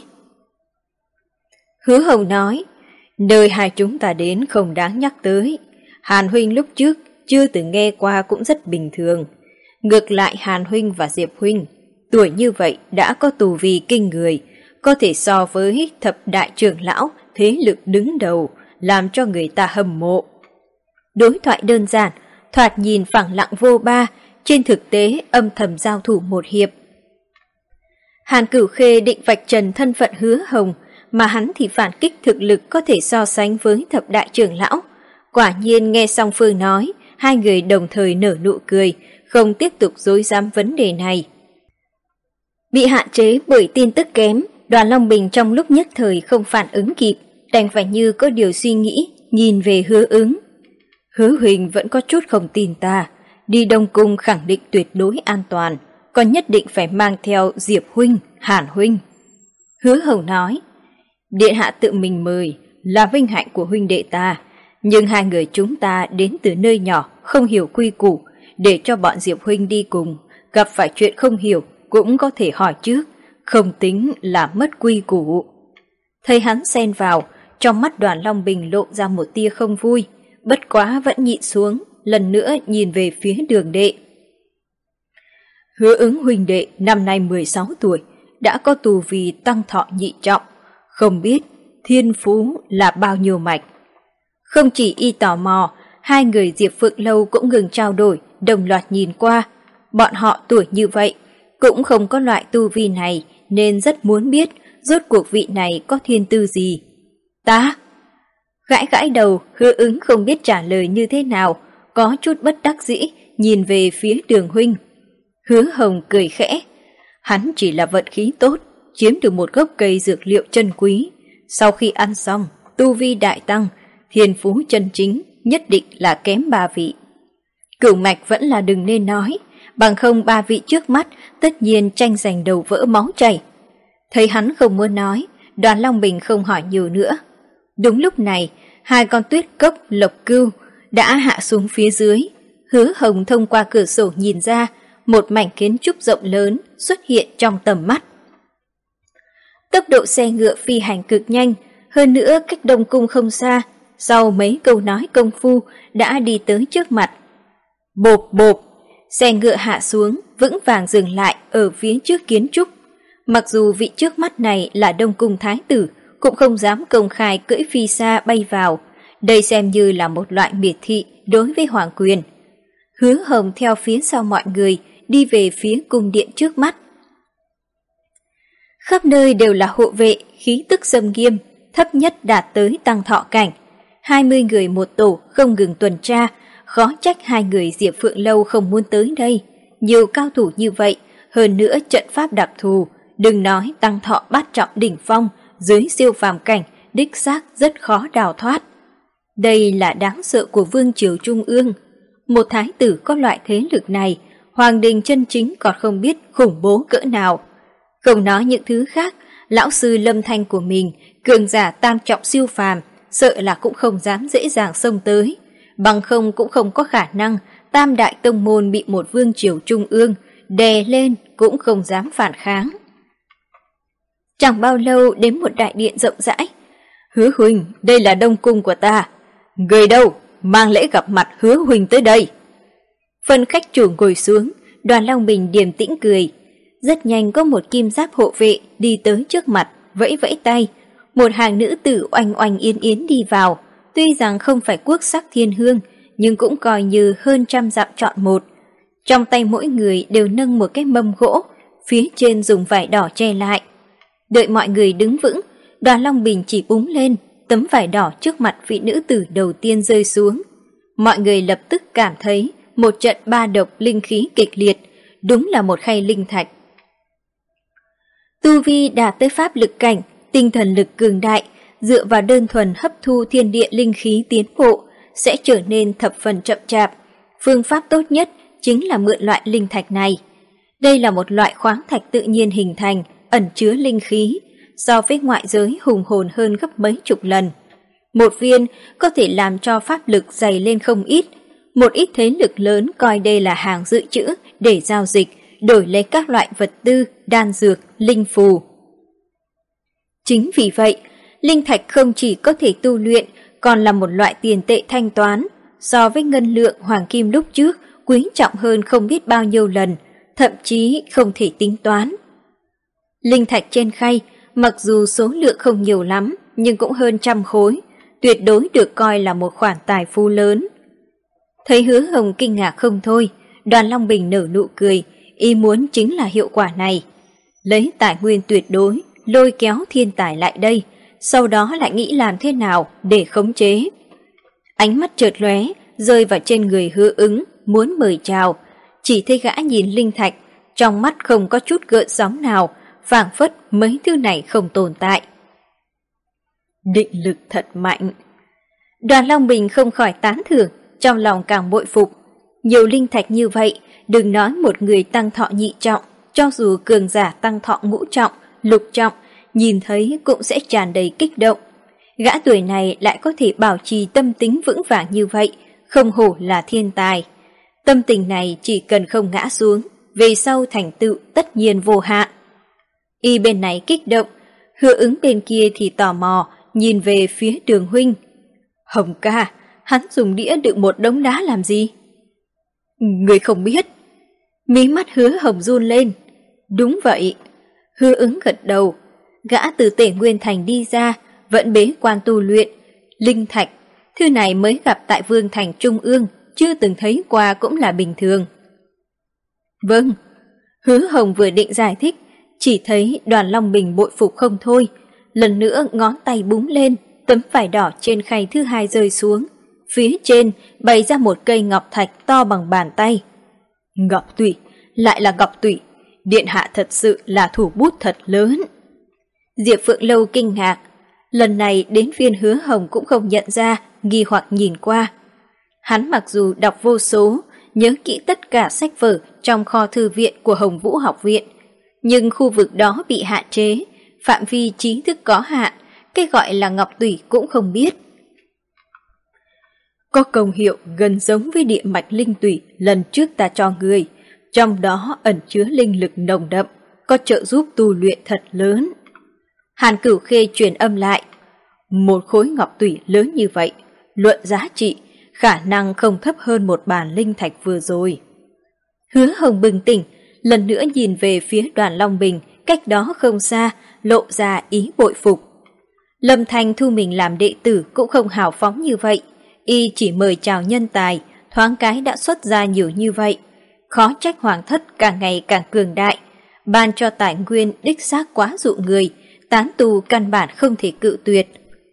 Hứa Hồng nói, nơi hai chúng ta đến không đáng nhắc tới. Hàn huynh lúc trước chưa từng nghe qua cũng rất bình thường. Ngược lại Hàn huynh và Diệp huynh, tuổi như vậy đã có tù vi kinh người, có thể so với thập đại trưởng lão thế lực đứng đầu, làm cho người ta hâm mộ. Đối thoại đơn giản, thoạt nhìn phẳng lặng vô ba, trên thực tế âm thầm giao thủ một hiệp. Hàn Cửu Khê định vạch trần thân phận Hứa Hồng, mà hắn thì phản kích thực lực có thể so sánh với thập đại trưởng lão. Quả nhiên nghe song phương nói, hai người đồng thời nở nụ cười, không tiếp tục dối dám vấn đề này. Bị hạn chế bởi tin tức kém, Đoàn Long Bình trong lúc nhất thời không phản ứng kịp, đành phải như có điều suy nghĩ, nhìn về Hứa Ứng. Hứa huynh vẫn có chút không tin ta, đi Đông Cung khẳng định tuyệt đối an toàn, còn nhất định phải mang theo Diệp huynh, Hàn huynh. Hứa Hồng nói, điện hạ tự mình mời là vinh hạnh của huynh đệ ta, nhưng hai người chúng ta đến từ nơi nhỏ, không hiểu quy củ, để cho bọn Diệp huynh đi cùng, gặp phải chuyện không hiểu cũng có thể hỏi trước, không tính là mất quy củ. Thấy hắn xen vào, trong mắt Đoàn Long Bình lộ ra một tia không vui, bất quá vẫn nhịn xuống, lần nữa nhìn về phía Đường đệ. Hứa Ứng huynh đệ năm nay mười sáu tuổi, đã có tù vi tăng thọ nhị trọng, không biết thiên phú là bao nhiêu mạch. Không chỉ y tò mò, hai người Diệp Phượng Lâu cũng ngừng trao đổi, đồng loạt nhìn qua. Bọn họ tuổi như vậy, cũng không có loại tu vi này, nên rất muốn biết rốt cuộc vị này có thiên tư gì. Ta? Gãi gãi đầu, Hứa Ứng không biết trả lời như thế nào, có chút bất đắc dĩ, nhìn về phía Đường huynh. Hứa Hồng cười khẽ, hắn chỉ là vận khí tốt, chiếm được một gốc cây dược liệu chân quý. Sau khi ăn xong, tu vi đại tăng, thiên phú chân chính nhất định là kém ba vị. Cửu mạch vẫn là đừng nên nói, bằng không ba vị trước mắt tất nhiên tranh giành đầu vỡ máu chảy. Thấy hắn không muốn nói, Đoàn Long Bình không hỏi nhiều nữa. Đúng lúc này, hai con tuyết cốc lộc cưu đã hạ xuống phía dưới. Hứa Hồng thông qua cửa sổ nhìn ra, một mảnh kiến trúc rộng lớn xuất hiện trong tầm mắt. Tốc độ xe ngựa phi hành cực nhanh, hơn nữa cách Đông Cung không xa, sau mấy câu nói công phu đã đi tới trước mặt. Bộp bộp, xe ngựa hạ xuống, vững vàng dừng lại ở phía trước kiến trúc. Mặc dù vị trước mắt này là Đông Cung Thái tử, cũng không dám công khai cưỡi phi xa bay vào. Đây xem như là một loại miệt thị đối với hoàng quyền. Hứa Hồng theo phía sau mọi người, đi về phía cung điện trước mắt. Khắp nơi đều là hộ vệ, khí tức xâm nghiêm, thấp nhất đạt tới tăng thọ cảnh. Hai mươi người một tổ không ngừng tuần tra, khó trách hai người Diệp Phượng Lâu không muốn tới đây. Nhiều cao thủ như vậy, hơn nữa trận pháp đặc thù, đừng nói tăng thọ bát trọng đỉnh phong, dưới siêu phàm cảnh, đích xác rất khó đào thoát. Đây là đáng sợ của vương triều trung ương. Một thái tử có loại thế lực này, hoàng đình chân chính còn không biết khủng bố cỡ nào. Không nói những thứ khác, lão sư Lâm Thanh của mình, cường giả tam trọng siêu phàm, sợ là cũng không dám dễ dàng xông tới. Bằng không cũng không có khả năng tam đại tông môn bị một vương triều trung ương đè lên cũng không dám phản kháng. Chẳng bao lâu đến một đại điện rộng rãi. Hứa huynh, đây là Đông Cung của ta. Người đâu, mang lễ gặp mặt Hứa huynh tới đây. Phân khách chủ ngồi xuống, Đoàn Long Bình điềm tĩnh cười. Rất nhanh có một kim giáp hộ vệ đi tới trước mặt, vẫy vẫy tay, một hàng nữ tử oanh oanh yến yến đi vào, tuy rằng không phải quốc sắc thiên hương, nhưng cũng coi như hơn trăm dặm chọn một. Trong tay mỗi người đều nâng một cái mâm gỗ, phía trên dùng vải đỏ che lại. Đợi mọi người đứng vững, Đoàn Long Bình chỉ búng lên, tấm vải đỏ trước mặt vị nữ tử đầu tiên rơi xuống. Mọi người lập tức cảm thấy một trận ba độc linh khí kịch liệt, đúng là một khay linh thạch. Tu vi đạt tới pháp lực cảnh, tinh thần lực cường đại, dựa vào đơn thuần hấp thu thiên địa linh khí tiến bộ, sẽ trở nên thập phần chậm chạp. Phương pháp tốt nhất chính là mượn loại linh thạch này. Đây là một loại khoáng thạch tự nhiên hình thành, ẩn chứa linh khí, so với ngoại giới hùng hồn hơn gấp mấy chục lần. Một viên có thể làm cho pháp lực dày lên không ít, một ít thế lực lớn coi đây là hàng dự trữ để giao dịch, đổi lấy các loại vật tư, đan dược, linh phù. Chính vì vậy, linh thạch không chỉ có thể tu luyện, còn là một loại tiền tệ thanh toán, so với ngân lượng hoàng kim lúc trước quý trọng hơn không biết bao nhiêu lần, thậm chí không thể tính toán. Linh thạch trên khay, mặc dù số lượng không nhiều lắm, nhưng cũng hơn trăm khối, tuyệt đối được coi là một khoản tài phú lớn. Thấy Hứa Hồng kinh ngạc không thôi, Đoàn Long Bình nở nụ cười, ý muốn chính là hiệu quả này. Lấy tài nguyên tuyệt đối, lôi kéo thiên tài lại đây, sau đó lại nghĩ làm thế nào để khống chế. Ánh mắt chợt lóe, rơi vào trên người Hứa Ứng, muốn mời chào. Chỉ thấy gã nhìn linh thạch, trong mắt không có chút gợn sóng nào, phảng phất mấy thứ này không tồn tại. Định lực thật mạnh. Đoàn Long Bình không khỏi tán thưởng, trong lòng càng bội phục. Nhiều linh thạch như vậy, đừng nói một người tăng thọ nhị trọng, cho dù cường giả tăng thọ ngũ trọng, lục trọng, nhìn thấy cũng sẽ tràn đầy kích động. Gã tuổi này lại có thể bảo trì tâm tính vững vàng như vậy, không hổ là thiên tài. Tâm tình này chỉ cần không ngã xuống, về sau thành tựu tất nhiên vô hạn. Y bên này kích động, Hứa Ứng bên kia thì tò mò, nhìn về phía Đường huynh. Hồng ca, hắn dùng đĩa đựng một đống đá làm gì? Người không biết. Mí mắt Hứa Hồng run lên. Đúng vậy. Hứa Ứng gật đầu. Gã từ Tể Nguyên Thành đi ra, vẫn bế quan tu luyện. Linh thạch, thứ này mới gặp tại Vương Thành Trung ương, chưa từng thấy qua cũng là bình thường. Vâng. Hứa Hồng vừa định giải thích, chỉ thấy Đoàn Long Bình bội phục không thôi. Lần nữa ngón tay búng lên, tấm vải đỏ trên khay thứ hai rơi xuống. Phía trên bày ra một cây ngọc thạch to bằng bàn tay. Ngọc tủy, lại là ngọc tủy. Điện hạ thật sự là thủ bút thật lớn. Diệp Phượng Lâu kinh ngạc. Lần này đến phiên Hứa Hồng cũng không nhận ra, nghi hoặc nhìn qua. Hắn mặc dù đọc vô số, nhớ kỹ tất cả sách vở trong kho thư viện của Hồng Vũ học viện, nhưng khu vực đó bị hạn chế, phạm vi trí thức có hạn, cái gọi là ngọc tủy cũng không biết. Có công hiệu gần giống với địa mạch linh tủy lần trước ta cho người, trong đó ẩn chứa linh lực nồng đậm, có trợ giúp tu luyện thật lớn. Hàn Cửu Khê truyền âm lại, một khối ngọc tủy lớn như vậy, luận giá trị, khả năng không thấp hơn một bàn linh thạch vừa rồi. Hứa Hồng bừng tỉnh, lần nữa nhìn về phía Đoàn Long Bình, cách đó không xa, lộ ra ý bội phục. Lâm Thanh thu mình làm đệ tử cũng không hào phóng như vậy, y chỉ mời chào nhân tài, thoáng cái đã xuất ra nhiều như vậy. Khó trách hoàng thất càng ngày càng cường đại, ban cho tài nguyên đích xác quá dụ người, tán tu căn bản không thể cự tuyệt.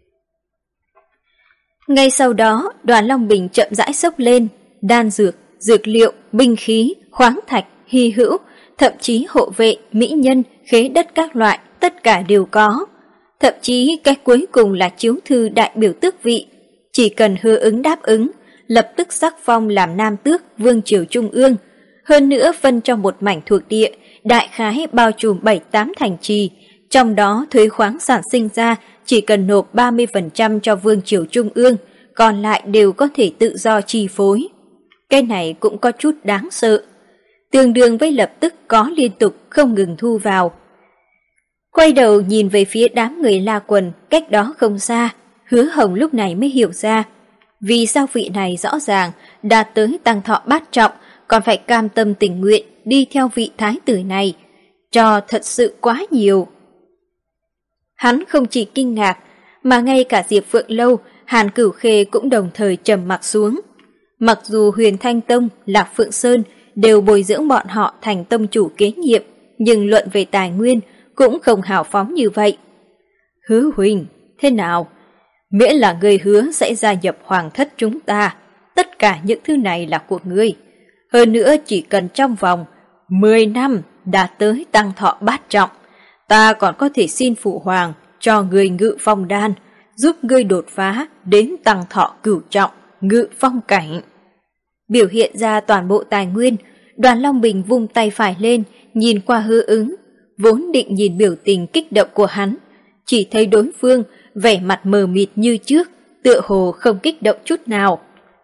Ngay sau đó, Đoàn Long Bình chậm rãi xốc lên, đan dược, dược liệu, binh khí, khoáng thạch, hy hữu, thậm chí hộ vệ, mỹ nhân, khế đất các loại, tất cả đều có. Thậm chí cái cuối cùng là chiếu thư đại biểu tước vị, chỉ cần Hứa Ứng đáp ứng, lập tức sắc phong làm nam tước vương triều trung ương, hơn nữa phân cho một mảnh thuộc địa, đại khái bao trùm bảy tám thành trì, trong đó thuế khoáng sản sinh ra chỉ cần nộp ba mươi phần trăm cho vương triều trung ương, còn lại đều có thể tự do chi phối. Cái này cũng có chút đáng sợ, tương đương với lập tức có liên tục không ngừng thu vào. Quay đầu nhìn về phía đám người La Quần cách đó không xa, Hứa Hồng lúc này mới hiểu ra, vì sao vị này rõ ràng đạt tới tăng thọ bát trọng, còn phải cam tâm tình nguyện đi theo vị thái tử này, cho thật sự quá nhiều. Hắn không chỉ kinh ngạc, mà ngay cả Diệp Phượng Lâu, Hàn Cửu Khê cũng đồng thời trầm mặc xuống. Mặc dù Huyền Thanh Tông, Lạc Phượng Sơn đều bồi dưỡng bọn họ thành tông chủ kế nhiệm, nhưng luận về tài nguyên cũng không hào phóng như vậy. Hứa huynh, thế nào? Miễn là ngươi hứa sẽ gia nhập hoàng thất chúng ta, tất cả những thứ này là của ngươi. Hơn nữa chỉ cần trong vòng mười năm đã tới tăng thọ bát trọng, ta còn có thể xin phụ hoàng cho ngươi ngự phong đan, giúp ngươi đột phá đến tăng thọ cửu trọng, ngự phong cảnh. Biểu hiện ra toàn bộ tài nguyên, Đoàn Long Bình vung tay phải lên, nhìn qua Hứa Ứng, vốn định nhìn biểu tình kích động của hắn, chỉ thấy đối phương vẻ mặt mờ mịt như trước, tựa hồ không kích động chút nào.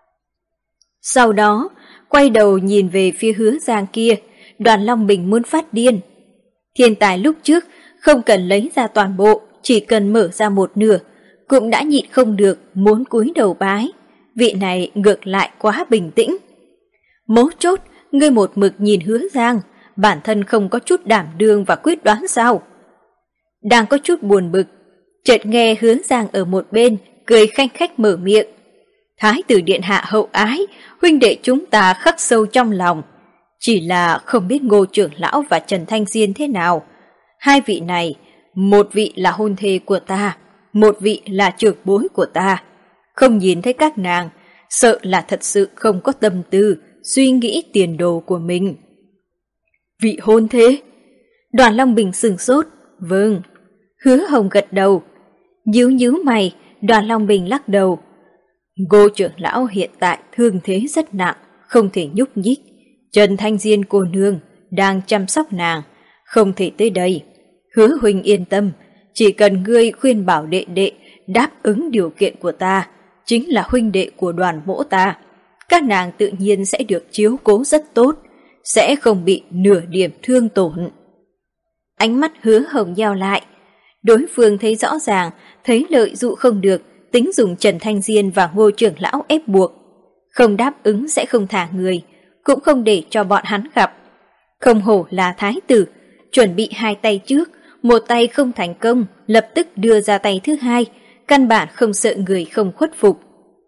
Sau đó, quay đầu nhìn về phía Hứa Giang kia, Đoàn Long Bình muốn phát điên. Thiên tài lúc trước không cần lấy ra toàn bộ, chỉ cần mở ra một nửa, cũng đã nhịn không được muốn cúi đầu bái. Vị này ngược lại quá bình tĩnh. Mấu chốt, ngươi một mực nhìn Hứa Giang, bản thân không có chút đảm đương và quyết đoán sao? Đang có chút buồn bực, chợt nghe Hứa Giang ở một bên cười khanh khách mở miệng. Thái tử điện hạ hậu ái, huynh đệ chúng ta khắc sâu trong lòng. Chỉ là không biết Ngô trưởng lão và Trần Thanh Diên thế nào. Hai vị này, một vị là hôn thê của ta, một vị là trưởng bối của ta. Không nhìn thấy các nàng, sợ là thật sự không có tâm tư, suy nghĩ tiền đồ của mình. Vị hôn thê? Đoàn Long Bình sửng sốt. Vâng. Hứa Hồng gật đầu. Nhíu nhíu mày, Đoàn Long Bình lắc đầu. Ngô trưởng lão hiện tại thương thế rất nặng, không thể nhúc nhích. Trần Thanh Diên cô nương đang chăm sóc nàng, không thể tới đây. Hứa huynh yên tâm, chỉ cần ngươi khuyên bảo đệ đệ đáp ứng điều kiện của ta, chính là huynh đệ của Đoàn mỗ ta. Các nàng tự nhiên sẽ được chiếu cố rất tốt, sẽ không bị nửa điểm thương tổn. Ánh mắt Hứa Hồng nheo lại. Đối phương thấy rõ ràng, thấy lợi dụ không được, tính dùng Trần Thanh Diên và Ngô trưởng lão ép buộc. Không đáp ứng sẽ không thả người, cũng không để cho bọn hắn gặp. Không hổ là thái tử, chuẩn bị hai tay trước, một tay không thành công, lập tức đưa ra tay thứ hai, căn bản không sợ người không khuất phục.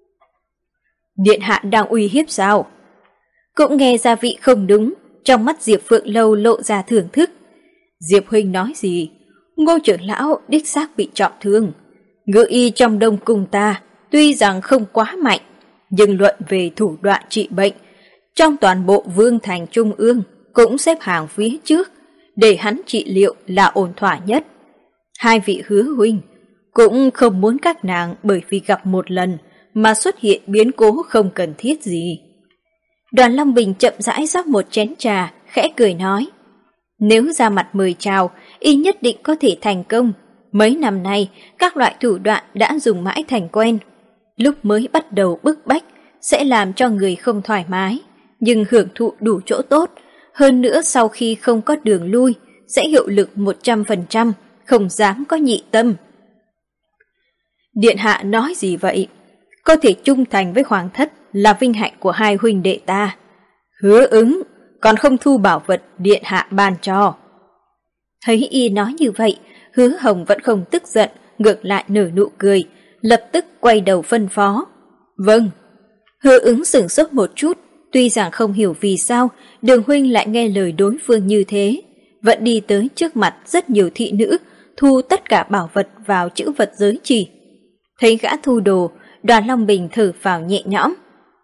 Điện hạ đang uy hiếp sao? Cũng nghe ra vị không đúng, trong mắt Diệp Phượng Lâu lộ ra thưởng thức. Diệp huynh nói gì? Ngô trưởng lão đích xác bị trọng thương. Ngự y trong Đông Cung ta tuy rằng không quá mạnh, nhưng luận về thủ đoạn trị bệnh, trong toàn bộ vương thành trung ương cũng xếp hàng phía trước, để hắn trị liệu là ổn thỏa nhất. Hai vị Hứa huynh cũng không muốn các nàng bởi vì gặp một lần mà xuất hiện biến cố không cần thiết gì. Đoàn Long Bình chậm rãi rót một chén trà, khẽ cười nói. Nếu ra mặt mời chào, y nhất định có thể thành công. Mấy năm nay, các loại thủ đoạn đã dùng mãi thành quen. Lúc mới bắt đầu bức bách, sẽ làm cho người không thoải mái, nhưng hưởng thụ đủ chỗ tốt. Hơn nữa sau khi không có đường lui, sẽ hiệu lực một trăm phần trăm, không dám có nhị tâm. Điện hạ nói gì vậy? Có thể trung thành với hoàng thất là vinh hạnh của hai huynh đệ ta. Hứa Ứng, còn không thu bảo vật điện hạ ban cho. Thấy y nói như vậy, Hứa Hồng vẫn không tức giận, ngược lại nở nụ cười, lập tức quay đầu phân phó. Vâng. Hứa Ứng sửng sốt một chút, tuy rằng không hiểu vì sao Đường huynh lại nghe lời đối phương như thế, vẫn đi tới trước mặt rất nhiều thị nữ, thu tất cả bảo vật vào chữ vật giới chỉ. Thấy gã thu đồ, Đoàn Long Bình thở phào nhẹ nhõm.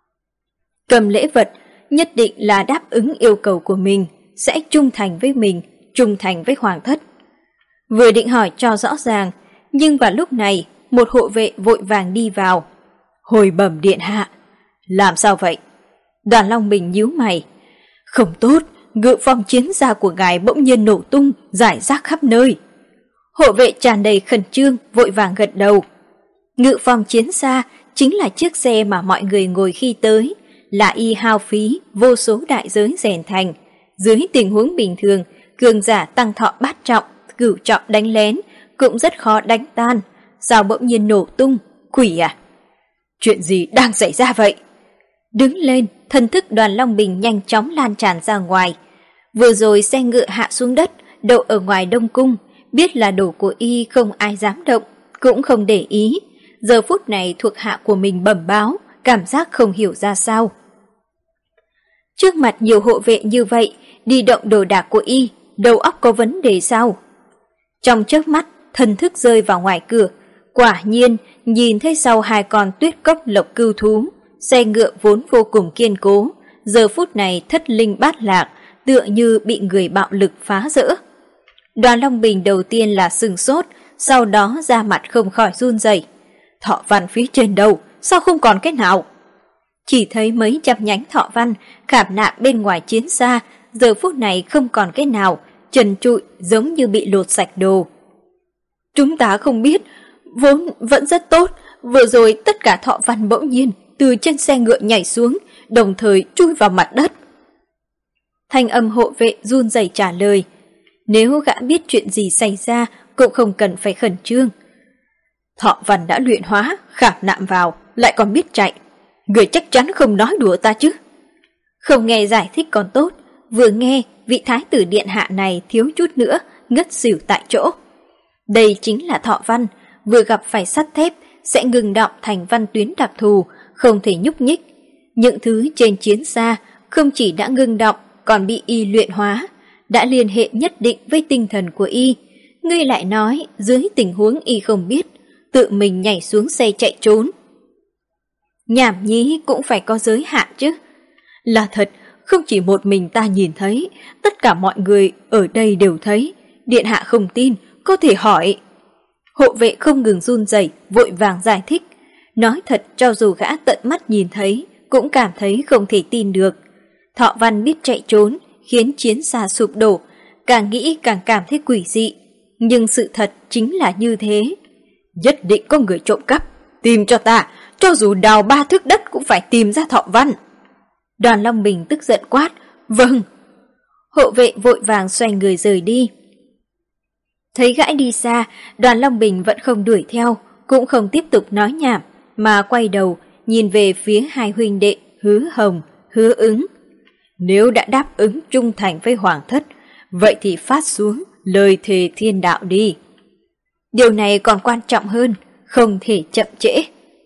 Cầm lễ vật, nhất định là đáp ứng yêu cầu của mình, sẽ trung thành với mình, trung thành với hoàng thất. Vừa định hỏi cho rõ ràng, nhưng vào lúc này, một hộ vệ vội vàng đi vào. Hồi bẩm điện hạ. Làm sao vậy? Đoàn Long Bình nhíu mày. Không tốt, ngự phong chiến gia của ngài bỗng nhiên nổ tung, rải rác khắp nơi. Hộ vệ tràn đầy khẩn trương, vội vàng gật đầu. Ngự phong chiến gia chính là chiếc xe mà mọi người ngồi khi tới, là y hao phí vô số đại giới rèn thành. Dưới tình huống bình thường, cường giả tăng thọ bát trọng, cửu trọng đánh lén cũng rất khó đánh tan. Sao bỗng nhiên nổ tung? Quỷ à? Chuyện gì đang xảy ra vậy? Đứng lên, thân thức Đoàn Long Bình nhanh chóng lan tràn ra ngoài. Vừa rồi xe ngựa hạ xuống đất, đậu ở ngoài Đông Cung, biết là đồ của y không ai dám động, cũng không để ý. Giờ phút này thuộc hạ của mình bẩm báo, cảm giác không hiểu ra sao. Trước mặt nhiều hộ vệ như vậy, đi động đồ đạc của y, đầu óc có vấn đề sao? Trong chớp mắt, thần thức rơi vào ngoài cửa, quả nhiên nhìn thấy sau hai con tuyết cốc lộc cưu thú, xe ngựa vốn vô cùng kiên cố, giờ phút này thất linh bát lạc, tựa như bị người bạo lực phá rỡ. Đoàn Long Bình đầu tiên là sừng sốt, sau đó da mặt không khỏi run rẩy. Thọ văn phía trên đầu, sao không còn cái nào? Chỉ thấy mấy trăm nhánh thọ văn khảm nạm bên ngoài chiến xa, giờ phút này không còn cái nào, trần trụi giống như bị lột sạch đồ. Chúng ta không biết, vốn vẫn rất tốt, vừa rồi tất cả thọ văn bỗng nhiên từ trên xe ngựa nhảy xuống, đồng thời chui vào mặt đất. Thanh âm hộ vệ run rẩy trả lời, nếu gã biết chuyện gì xảy ra cũng không cần phải khẩn trương. Thọ văn đã luyện hóa, khảm nạm vào, lại còn biết chạy. Người chắc chắn không nói đùa ta chứ. Không nghe giải thích còn tốt, vừa nghe vị thái tử điện hạ này thiếu chút nữa ngất xỉu tại chỗ. Đây chính là thọ văn, vừa gặp phải sắt thép sẽ ngừng động thành văn tuyến đặc thù, không thể nhúc nhích. Những thứ trên chiến xa không chỉ đã ngưng động còn bị y luyện hóa, đã liên hệ nhất định với tinh thần của y. Ngươi lại nói dưới tình huống y không biết, tự mình nhảy xuống xe chạy trốn. Nhảm nhí cũng phải có giới hạn chứ. Là thật, không chỉ một mình ta nhìn thấy, tất cả mọi người ở đây đều thấy. Điện hạ không tin, có thể hỏi. Hộ vệ không ngừng run rẩy, vội vàng giải thích. Nói thật, cho dù gã tận mắt nhìn thấy, cũng cảm thấy không thể tin được. Thọ văn biết chạy trốn, khiến chiến xa sụp đổ, càng nghĩ càng cảm thấy quỷ dị. Nhưng sự thật chính là như thế. Nhất định có người trộm cắp, tìm cho ta, cho dù đào ba thước đất cũng phải tìm ra thọ văn. Đoàn Long Bình tức giận quát, vâng. Hộ vệ vội vàng xoay người rời đi. Thấy gã đi xa, Đoàn Long Bình vẫn không đuổi theo, cũng không tiếp tục nói nhảm, mà quay đầu nhìn về phía hai huynh đệ Hứa Hồng, Hứa Ứng. Nếu đã đáp ứng trung thành với Hoàng thất, vậy thì phát xuống lời thề thiên đạo đi. Điều này còn quan trọng hơn, không thể chậm trễ.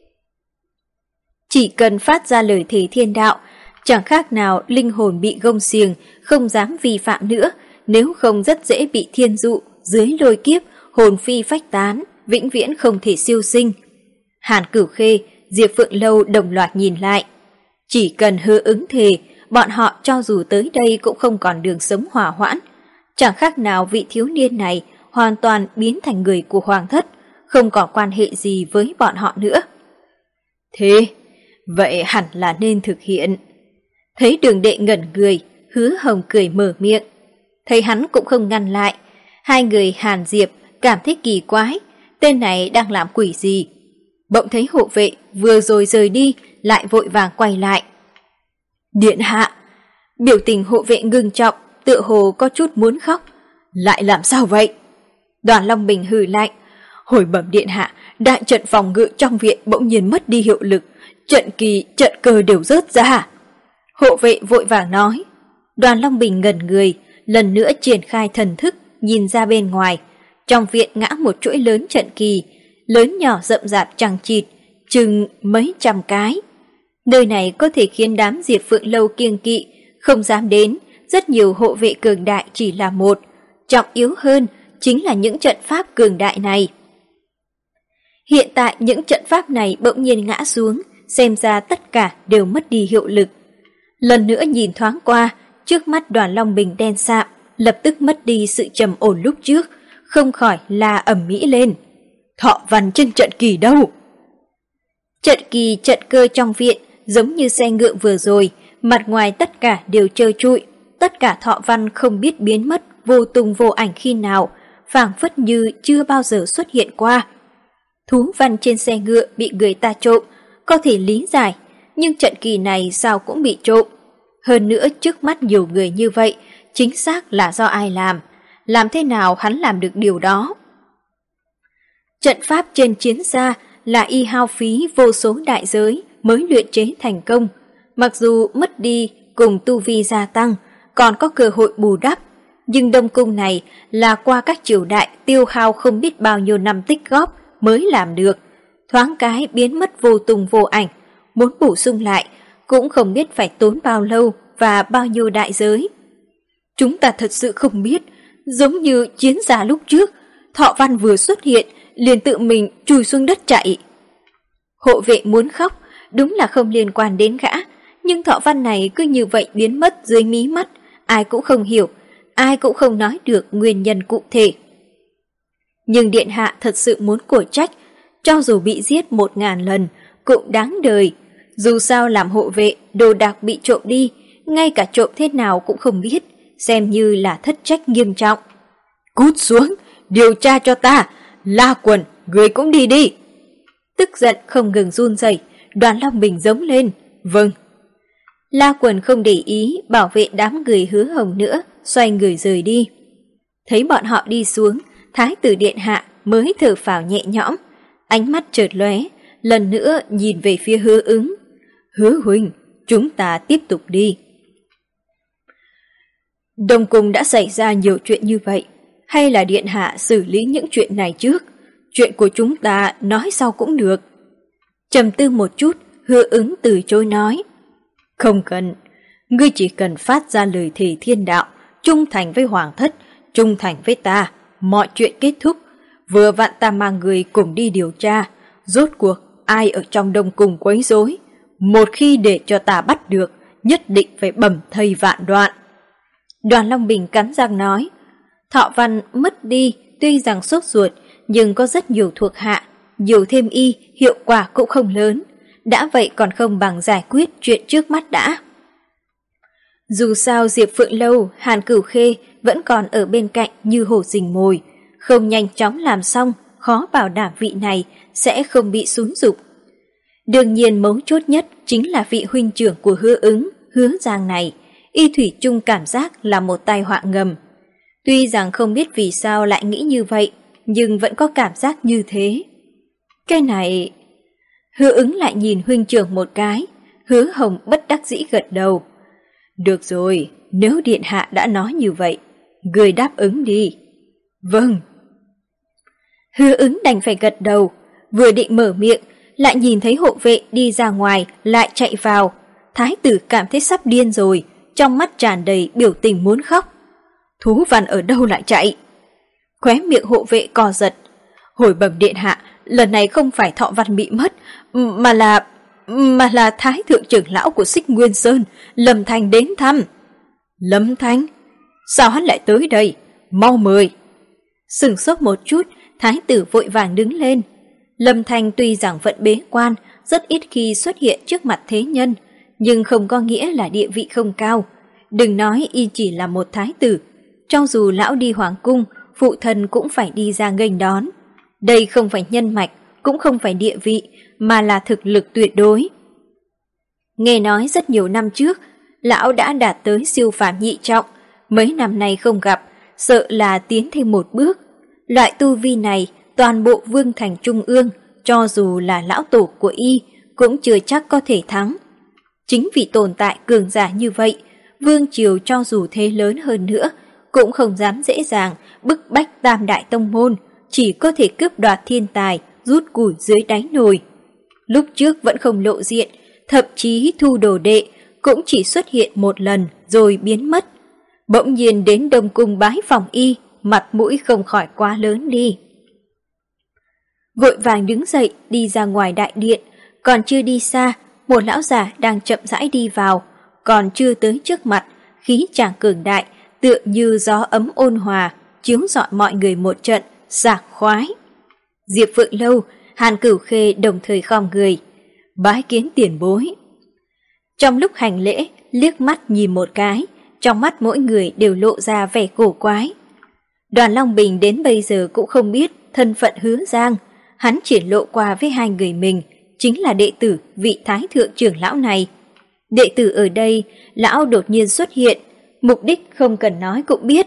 Chỉ cần phát ra lời thề thiên đạo, chẳng khác nào linh hồn bị gông xiềng, không dám vi phạm nữa, nếu không rất dễ bị thiên dụ, dưới lôi kiếp, hồn phi phách tán, vĩnh viễn không thể siêu sinh. Hàn Cửu Khê, Diệp Phượng Lâu đồng loạt nhìn lại. Chỉ cần Hứa Ứng thề, bọn họ cho dù tới đây cũng không còn đường sống hòa hoãn. Chẳng khác nào vị thiếu niên này hoàn toàn biến thành người của Hoàng thất, không còn quan hệ gì với bọn họ nữa. Thế, vậy hẳn là nên thực hiện. Thấy Đường Đệ ngẩn người, Hứa Hồng cười mở miệng. Thấy hắn cũng không ngăn lại, hai người Hàn Diệp cảm thấy kỳ quái, tên này đang làm quỷ gì. Bỗng thấy hộ vệ vừa rồi rời đi, lại vội vàng quay lại. Điện hạ, biểu tình hộ vệ ngưng trọng, tựa hồ có chút muốn khóc. Lại làm sao vậy? Đoàn Long Bình hừ lạnh. Hồi bẩm điện hạ, đại trận phòng ngự trong viện bỗng nhiên mất đi hiệu lực, trận kỳ, trận cơ đều rớt ra. Hộ vệ vội vàng nói. Đoàn Long Bình ngẩn người, lần nữa triển khai thần thức, nhìn ra bên ngoài. Trong viện ngã một chuỗi lớn trận kỳ, lớn nhỏ rậm rạp chằng chịt, chừng mấy trăm cái. Nơi này có thể khiến đám Diệp Phượng Lâu kiêng kỵ, không dám đến. Rất nhiều hộ vệ cường đại chỉ là một, trọng yếu hơn chính là những trận pháp cường đại này. Hiện tại những trận pháp này bỗng nhiên ngã xuống, xem ra tất cả đều mất đi hiệu lực. Lần nữa nhìn thoáng qua, trước mắt Đoàn Long Bình đen sạm, lập tức mất đi sự trầm ổn lúc trước, không khỏi la ầm ĩ lên. Thọ văn trên trận kỳ đâu? Trận kỳ trận cơ trong viện giống như xe ngựa vừa rồi, mặt ngoài tất cả đều trơ trụi, tất cả thọ văn không biết biến mất vô tung vô ảnh khi nào, phảng phất như chưa bao giờ xuất hiện qua. Thú văn trên xe ngựa bị người ta trộm, có thể lý giải, nhưng trận kỳ này sao cũng bị trộm. Hơn nữa trước mắt nhiều người như vậy, chính xác là do ai làm, làm thế nào hắn làm được điều đó. Trận pháp trên chiến xa là y hao phí vô số đại giới mới luyện chế thành công, mặc dù mất đi cùng tu vi gia tăng, còn có cơ hội bù đắp, Nhưng Đông Cung này là qua các triều đại tiêu hao không biết bao nhiêu năm tích góp mới làm được, thoáng cái biến mất vô tung vô ảnh, muốn bổ sung lại cũng không biết phải tốn bao lâu và bao nhiêu đại giới. Chúng ta thật sự không biết, giống như chiến gia lúc trước, Thọ Văn vừa xuất hiện liền tự mình chui xuống đất chạy. Hộ vệ muốn khóc, đúng là không liên quan đến gã, nhưng Thọ Văn này cứ như vậy biến mất dưới mí mắt, ai cũng không hiểu, ai cũng không nói được nguyên nhân cụ thể. Nhưng điện hạ thật sự muốn cổ trách, cho dù bị giết một ngàn lần cũng đáng đời. Dù sao làm hộ vệ, đồ đạc bị trộm đi, ngay cả trộm thế nào cũng không biết, xem như là thất trách nghiêm trọng. Cút xuống, điều tra cho ta, La Quần, người cũng đi đi. Tức giận không ngừng run rẩy, Đoàn Long Bình giống lên, vâng. La Quần không để ý bảo vệ đám người Hứa Hồng nữa, xoay người rời đi. Thấy bọn họ đi xuống, Thái tử điện hạ mới thở phào nhẹ nhõm, ánh mắt chợt lóe, lần nữa nhìn về phía Hứa Ứng. Hứa huynh, chúng ta tiếp tục đi. Đông Cung đã xảy ra nhiều chuyện như vậy, hay là điện hạ xử lý những chuyện này trước? Chuyện của chúng ta nói sau cũng được. Trầm tư một chút, Hứa Ứng từ chối nói. Không cần, ngươi chỉ cần phát ra lời thề thiên đạo, trung thành với hoàng thất, trung thành với ta, mọi chuyện kết thúc. Vừa vặn ta mang người cùng đi điều tra, rốt cuộc ai ở trong Đông Cung quấy rối. Một khi để cho ta bắt được, nhất định phải bầm thây vạn đoạn. Đoàn Long Bình cắn răng nói. Thọ Văn mất đi, tuy rằng sốt ruột, nhưng có rất nhiều thuộc hạ, nhiều thêm y, hiệu quả cũng không lớn. Đã vậy còn không bằng giải quyết chuyện trước mắt đã. Dù sao Diệp Phượng Lâu, Hàn Cửu Khê vẫn còn ở bên cạnh như hổ rình mồi, không nhanh chóng làm xong, khó bảo đảm vị này sẽ không bị xúi giục. Đương nhiên mấu chốt nhất chính là vị huynh trưởng của Hứa Ứng, Hứa Giang này, y thủy chung cảm giác là một tai họa ngầm. Tuy rằng không biết vì sao lại nghĩ như vậy, nhưng vẫn có cảm giác như thế. Cái này... Hứa Ứng lại nhìn huynh trưởng một cái, Hứa Hồng bất đắc dĩ gật đầu. Được rồi, nếu điện hạ đã nói như vậy, người đáp ứng đi. Vâng. Hứa Ứng đành phải gật đầu, vừa định mở miệng, lại nhìn thấy hộ vệ đi ra ngoài lại chạy vào. Thái tử cảm thấy sắp điên rồi, trong mắt tràn đầy biểu tình muốn khóc. Thú Văn ở đâu lại chạy? Khóe miệng hộ vệ co giật. Hồi bẩm điện hạ, lần này không phải Thọ Văn bị mất, mà là... mà là Thái thượng trưởng lão của Xích Nguyên Sơn, Lâm Thanh đến thăm. Lâm Thanh? Sao hắn lại tới đây? Mau mời. Sửng sốt một chút, Thái tử vội vàng đứng lên. Lâm Thanh tuy rằng vẫn bế quan, rất ít khi xuất hiện trước mặt thế nhân, nhưng không có nghĩa là địa vị không cao. Đừng nói y chỉ là một thái tử, cho dù lão đi hoàng cung, phụ thân cũng phải đi ra nghênh đón. Đây không phải nhân mạch, cũng không phải địa vị, mà là thực lực tuyệt đối. Nghe nói rất nhiều năm trước, lão đã đạt tới siêu phàm nhị trọng, mấy năm nay không gặp, sợ là tiến thêm một bước. Loại tu vi này, toàn bộ vương thành trung ương, cho dù là lão tổ của y, cũng chưa chắc có thể thắng. Chính vì tồn tại cường giả như vậy, vương triều cho dù thế lớn hơn nữa, cũng không dám dễ dàng bức bách tam đại tông môn, chỉ có thể cướp đoạt thiên tài, rút củi dưới đáy nồi. Lúc trước vẫn không lộ diện, thậm chí thu đồ đệ cũng chỉ xuất hiện một lần rồi biến mất. Bỗng nhiên đến Đông Cung bái phòng y, mặt mũi không khỏi quá lớn đi. Vội vàng đứng dậy đi ra ngoài đại điện, còn chưa đi xa, một lão già đang chậm rãi đi vào, còn chưa tới trước mặt, khí chàng cường đại, tựa như gió ấm ôn hòa, chiếu rọi mọi người một trận, sảng khoái. Diệp Phượng Lâu, Hàn Cửu Khê đồng thời khom người, bái kiến tiền bối. Trong lúc hành lễ, liếc mắt nhìn một cái, trong mắt mỗi người đều lộ ra vẻ cổ quái. Đoàn Long Bình đến bây giờ cũng không biết thân phận Hứa Giang, hắn triển lộ qua với hai người mình, chính là đệ tử vị thái thượng trưởng lão này. Đệ tử ở đây, lão đột nhiên xuất hiện, mục đích không cần nói cũng biết.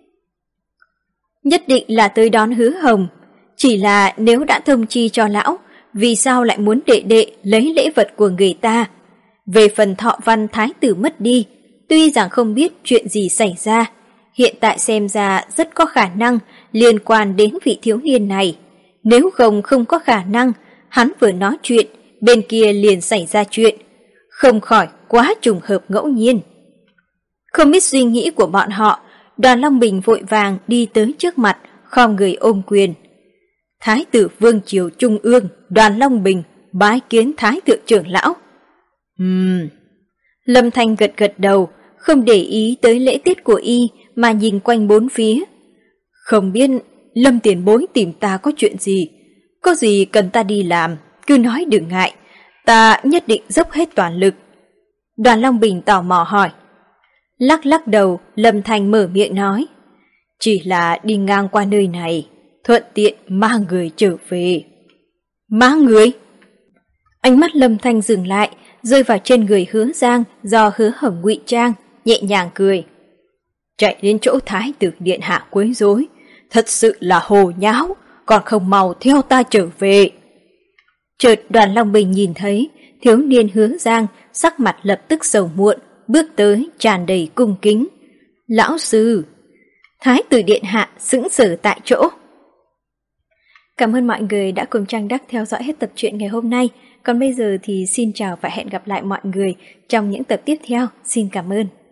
Nhất định là tới đón Hứa Hồng, chỉ là nếu đã thông chi cho lão, vì sao lại muốn đệ đệ lấy lễ vật của người ta? Về phần Thọ Văn thái tử mất đi, tuy rằng không biết chuyện gì xảy ra, hiện tại xem ra rất có khả năng liên quan đến vị thiếu niên này. Nếu không không có khả năng, hắn vừa nói chuyện, bên kia liền xảy ra chuyện. Không khỏi quá trùng hợp ngẫu nhiên. Không biết suy nghĩ của bọn họ, Đoàn Long Bình vội vàng đi tới trước mặt, khom người ôm quyền. Thái tử Vương Triều Trung ương, Đoàn Long Bình, bái kiến Thái thượng trưởng lão. Ừm. Lâm Thanh gật gật đầu, không để ý tới lễ tiết của y mà nhìn quanh bốn phía. Không biết Lâm tiền bối tìm ta có chuyện gì, có gì cần ta đi làm, cứ nói đừng ngại, ta nhất định dốc hết toàn lực. Đoàn Long Bình tò mò hỏi. Lắc lắc đầu, Lâm Thanh mở miệng nói. Chỉ là đi ngang qua nơi này, thuận tiện mang người trở về. Mang người? Ánh mắt Lâm Thanh dừng lại, rơi vào trên người Hứa Giang do Hứa Hồng ngụy trang, nhẹ nhàng cười. Chạy đến chỗ Thái tử điện hạ quấy rối, thật sự là hồ nháo, còn không mau theo ta trở về. Chợt Đoàn Long Bình nhìn thấy thiếu niên Hứa Giang sắc mặt lập tức sầu muộn, bước tới tràn đầy cung kính. Lão sư! Thái tử điện hạ sững sờ tại chỗ. Cảm ơn mọi người đã cùng Trang Đắc theo dõi hết tập truyện ngày hôm nay. Còn bây giờ thì xin chào và hẹn gặp lại mọi người trong những tập tiếp theo. Xin cảm ơn.